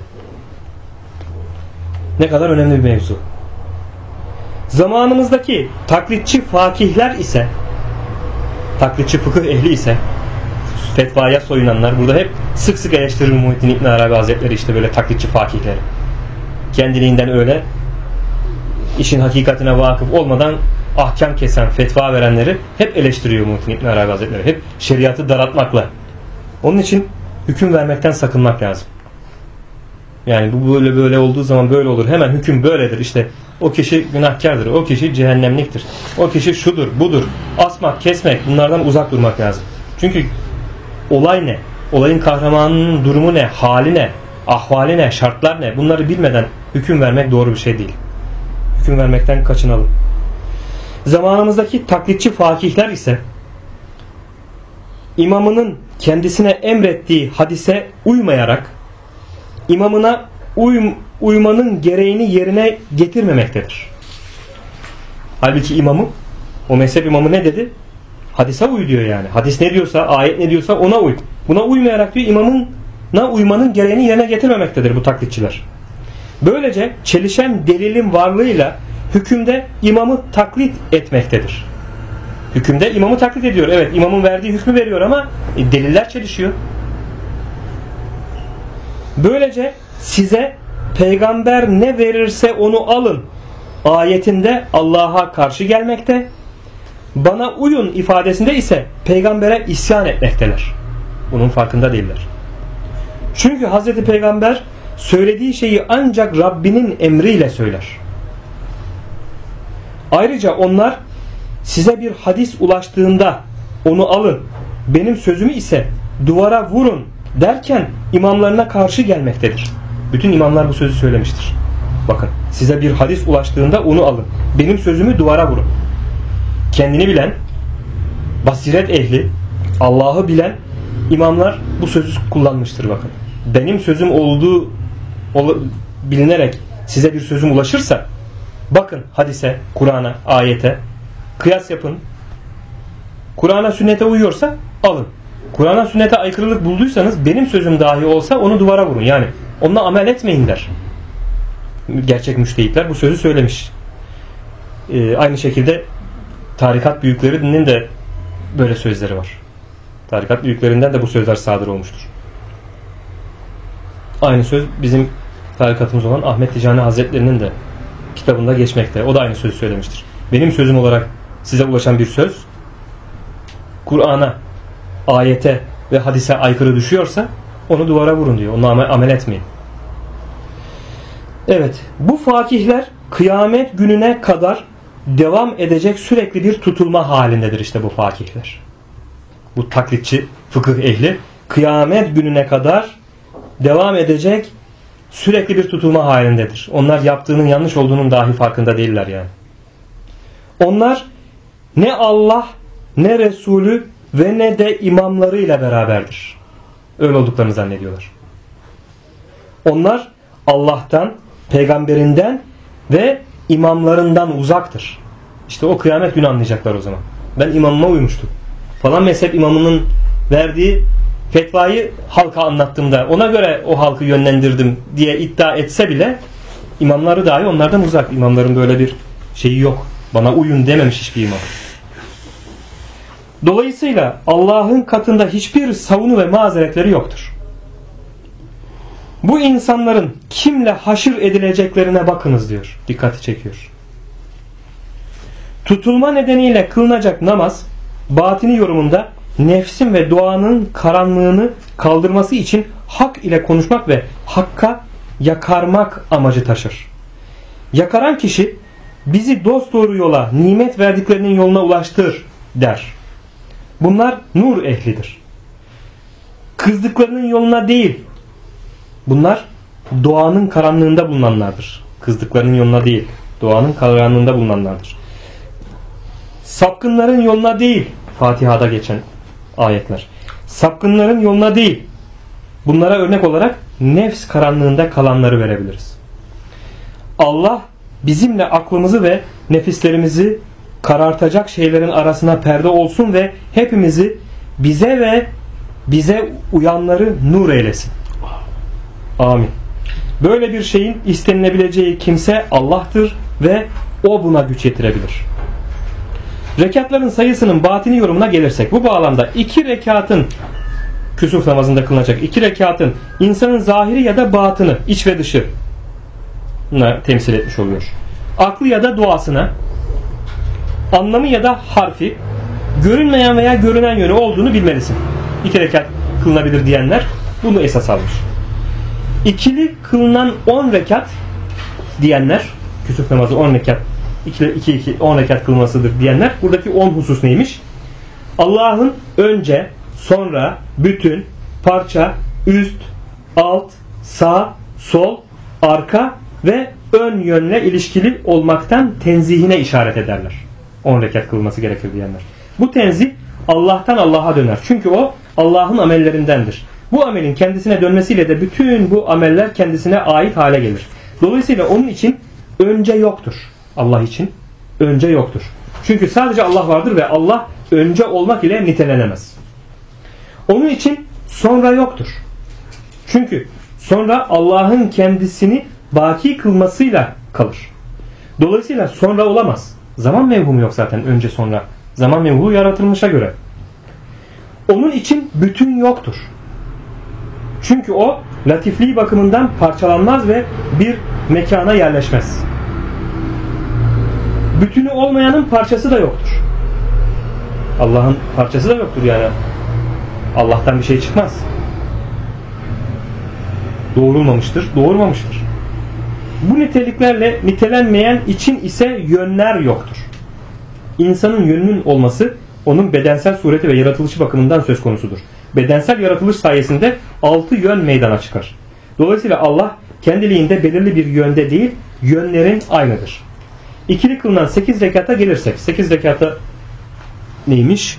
Ne kadar önemli bir mevzu. Zamanımızdaki taklitçi fakihler ise, taklitçi fıkıh ehli ise, fetvaya soyunanlar, burada hep sık sık eleştirir Muhittin İbn Arabi Hazretleri işte böyle taklitçi fakihleri. Kendiliğinden öyle işin hakikatine vakıf olmadan ahkam kesen, fetva verenleri hep eleştiriyor Muhittin İbn Arabi Hazretleri. Hep şeriatı daraltmakla. Onun için hüküm vermekten sakınmak lazım. Yani bu böyle böyle olduğu zaman böyle olur. Hemen hüküm böyledir. İşte O kişi günahkardır. O kişi cehennemliktir. O kişi şudur, budur. Asmak, kesmek, bunlardan uzak durmak lazım. Çünkü olay ne? Olayın kahramanının durumu ne? Hali ne? Ahvali ne? Şartlar ne? Bunları bilmeden hüküm vermek doğru bir şey değil. Hüküm vermekten kaçınalım. Zamanımızdaki taklitçi fakihler ise imamının kendisine emrettiği hadise uymayarak imamına uymanın gereğini yerine getirmemektedir. Halbuki imamı, o mezhep imamı ne dedi? Hadise uy diyor yani. Hadis ne diyorsa, ayet ne diyorsa ona uy. Buna uymayarak diyor imamına uymanın gereğini yerine getirmemektedir bu taklitçiler. Böylece çelişen delilin varlığıyla hükümde imamı taklit etmektedir. Hükümde imamı taklit ediyor. Evet, imamın verdiği hükmü veriyor ama deliller çelişiyor. Böylece size peygamber ne verirse onu alın ayetinde Allah'a karşı gelmekte, bana uyun ifadesinde ise peygambere isyan etmekteler. Bunun farkında değiller. Çünkü Hazreti Peygamber söylediği şeyi ancak Rabbinin emriyle söyler. Ayrıca onlar size bir hadis ulaştığında onu alın, benim sözümü ise duvara vurun derken imamlarına karşı gelmektedir. Bütün imamlar bu sözü söylemiştir. Bakın, size bir hadis ulaştığında onu alın, benim sözümü duvara vurun. Kendini bilen, basiret ehli, Allah'ı bilen imamlar bu sözü kullanmıştır bakın. Benim sözüm olduğu bilinerek size bir sözüm ulaşırsa bakın hadise, Kur'an'a, ayete kıyas yapın. Kur'an'a, sünnete uyuyorsa alın. Kur'an'a, sünnete aykırılık bulduysanız benim sözüm dahi olsa onu duvara vurun. Yani onunla amel etmeyin der. Gerçek müştehitler bu sözü söylemiş. Aynı şekilde tarikat büyüklerinin de böyle sözleri var. Tarikat büyüklerinden de bu sözler sadır olmuştur. Aynı söz bizim tarikatımız olan Ahmet Ticani Hazretlerinin de kitabında geçmekte. O da aynı sözü söylemiştir. Benim sözüm olarak size ulaşan bir söz Kur'an'a, ayete ve hadise aykırı düşüyorsa onu duvara vurun diyor. Onunla amel etmeyin. Evet, bu fakihler kıyamet gününe kadar devam edecek sürekli bir tutulma halindedir işte bu fakihler. Bu taklitçi fıkıh ehli kıyamet gününe kadar devam edecek sürekli bir tutulma halindedir. Onlar yaptığının yanlış olduğunun dahi farkında değiller yani. Onlar ne Allah, ne Resulü ve ne de imamlarıyla beraberdir. Öyle olduklarını zannediyorlar. Onlar Allah'tan, peygamberinden ve imamlarından uzaktır. İşte o kıyamet günü anlayacaklar o zaman. Ben imamıma uymuştum. Falan mezhep imamının verdiği fetvayı halka anlattığımda ona göre o halkı yönlendirdim diye iddia etse bile imamları dahi onlardan uzak. İmamların böyle bir şeyi yok. Bana uyun dememiş hiçbir imam. Dolayısıyla Allah'ın katında hiçbir savunu ve mazeretleri yoktur. Bu insanların kimle haşır edileceklerine bakınız diyor. Dikkati çekiyor. Tutulma nedeniyle kılınacak namaz batini yorumunda nefsin ve doğanın karanlığını kaldırması için hak ile konuşmak ve hakka yakarmak amacı taşır. Yakaran kişi bizi dosdoğru yola, nimet verdiklerinin yoluna ulaştır der. Bunlar nur ehlidir. Kızdıklarının yoluna değil, bunlar doğanın karanlığında bulunanlardır. Kızdıklarının yoluna değil, doğanın karanlığında bulunanlardır. Sapkınların yoluna değil, Fatiha'da geçen ayetler. Sapkınların yoluna değil. Bunlara örnek olarak nefs karanlığında kalanları verebiliriz. Allah bizimle aklımızı ve nefislerimizi karartacak şeylerin arasına perde olsun ve hepimizi bize ve bize uyanları nur eylesin. Amin. Böyle bir şeyin istenilebileceği kimse Allah'tır ve O buna güç yetirebilir. Rekatların sayısının batini yorumuna gelirsek bu bağlamda 2 rekatın küsuf namazında kılınacak 2 rekatın insanın zahiri ya da batını, iç ve dışı temsil etmiş oluyor. Aklı ya da doğasına, anlamı ya da harfi, görünmeyen veya görünen yönü olduğunu bilmelisin. 2 rekat kılınabilir diyenler bunu esas almış. İkili kılınan 10 rekat diyenler küsuf namazı 10 rekat 10 rekat kılmasıdır diyenler, buradaki 10 husus neymiş? Allah'ın önce, sonra, bütün, parça, üst, alt, sağ, sol, arka ve ön yönle ilişkili olmaktan tenzihine işaret ederler. 10 rekat kılması gerekir diyenler. Bu tenzih Allah'tan Allah'a döner. Çünkü o Allah'ın amellerindendir. Bu amelin kendisine dönmesiyle de bütün bu ameller kendisine ait hale gelir. Dolayısıyla onun için önce yoktur. Allah için önce yoktur. Çünkü sadece Allah vardır ve Allah önce olmak ile nitelenemez. Onun için sonra yoktur. Çünkü sonra Allah'ın kendisini baki kılmasıyla kalır. Dolayısıyla sonra olamaz. Zaman mevhumu yok zaten önce sonra. Zaman mevhumu yaratılmışa göre. Onun için bütün yoktur. Çünkü o latifliği bakımından parçalanmaz ve bir mekana yerleşmez. Bütünü olmayanın parçası da yoktur. Allah'ın parçası da yoktur yani. Allah'tan bir şey çıkmaz. Doğrulmamıştır, doğurmamıştır. Bu niteliklerle nitelenmeyen için ise yönler yoktur. İnsanın yönünün olması onun bedensel sureti ve yaratılışı bakımından söz konusudur. Bedensel yaratılış sayesinde 6 yön meydana çıkar. Dolayısıyla Allah kendiliğinde belirli bir yönde değil, yönlerin aynıdır. İkili kılınan 8 rekata gelirsek, 8 rekata neymiş?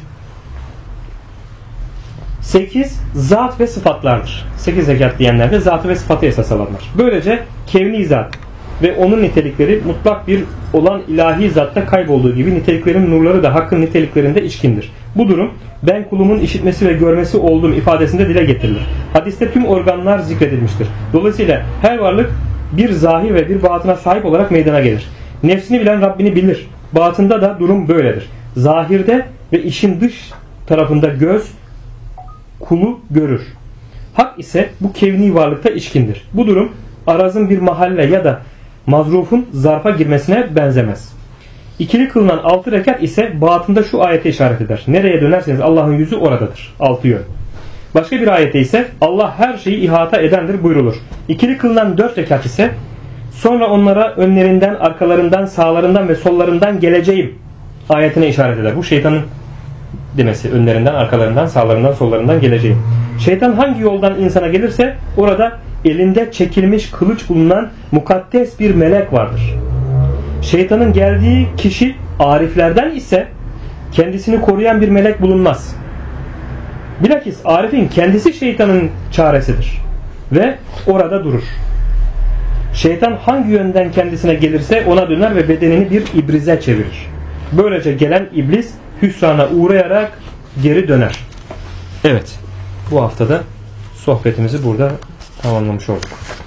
8 zat ve sıfatlardır. 8 rekat diyenler de zatı ve sıfatı esas alanlar. Böylece kevni zat ve onun nitelikleri mutlak bir olan ilahi zatta kaybolduğu gibi niteliklerin nurları da hakkın niteliklerinde içkindir. Bu durum ben kulumun işitmesi ve görmesi olduğum ifadesinde dile getirilir. Hadiste tüm organlar zikredilmiştir. Dolayısıyla her varlık bir zahir ve bir batına sahip olarak meydana gelir. Nefsini bilen Rabbini bilir. Batında da durum böyledir. Zahirde ve işin dış tarafında göz kulu görür. Hak ise bu kevni varlıkta içkindir. Bu durum arazın bir mahalle ya da mazrufun zarfa girmesine benzemez. İkili kılınan 6 rekat ise batında şu ayete işaret eder. Nereye dönerseniz Allah'ın yüzü oradadır. 6 yön. Başka bir ayette ise Allah her şeyi ihata edendir buyrulur. İkili kılınan 4 rekat ise sonra onlara önlerinden, arkalarından, sağlarından ve sollarından geleceğim ayetine işaret eder. Bu şeytanın demesi. Önlerinden, arkalarından, sağlarından, sollarından geleceğim. Şeytan hangi yoldan insana gelirse orada elinde çekilmiş kılıç bulunan mukaddes bir melek vardır. Şeytanın geldiği kişi ariflerden ise kendisini koruyan bir melek bulunmaz. Bilakis arifin kendisi şeytanın çaresidir ve orada durur. Şeytan hangi yönden kendisine gelirse ona döner ve bedenini bir ibrize çevirir. Böylece gelen iblis hüsrana uğrayarak geri döner. Evet, bu haftada sohbetimizi burada tamamlamış olduk.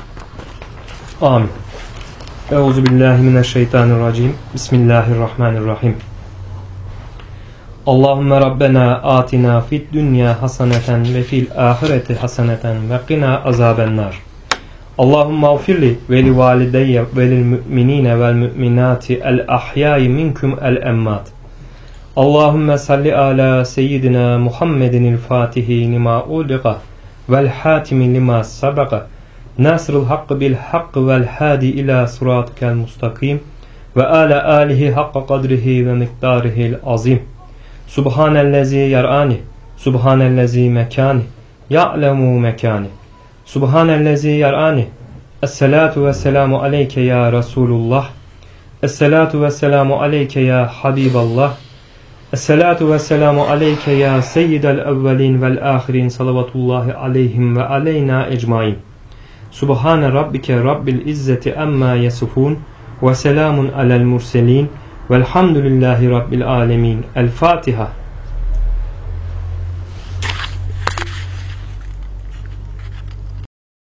Amin. Euzubillahimineşşeytanirracim. Bismillahirrahmanirrahim. Allahümme Rabbena atina fid dünya haseneten ve fil ahireti haseneten ve qina azabennar. Allahümme ağfirli ve li valideyye ve lil müminine vel müminati el ahyai minkum el emmat. Allahümme salli ala seyyidina Muhammedinil fatihi lima uliqa vel hatimi lima sabaka nasrul hakkı bil hakkı vel hadi ila suratikel mustakim ve ala alihi hakka kadrihi ve miktarihil azim. Subhanellezi yar'ani subhanellezi mekani ya'lemu mekani subhanellezi yar'ani. Esselatu ve selamu aleyke ya Resulullah. Esselatu ve selamu aleyke ya Habiballah. Esselatu ve selamu aleyke ya seyyidel evvelin vel ahirin salavatullahi aleyhim ve aleyna ecmain. Subhane rabbike rabbil izzeti emma yasifun ve selamun alel murselin velhamdülillahi rabbil alemin. El Fatiha.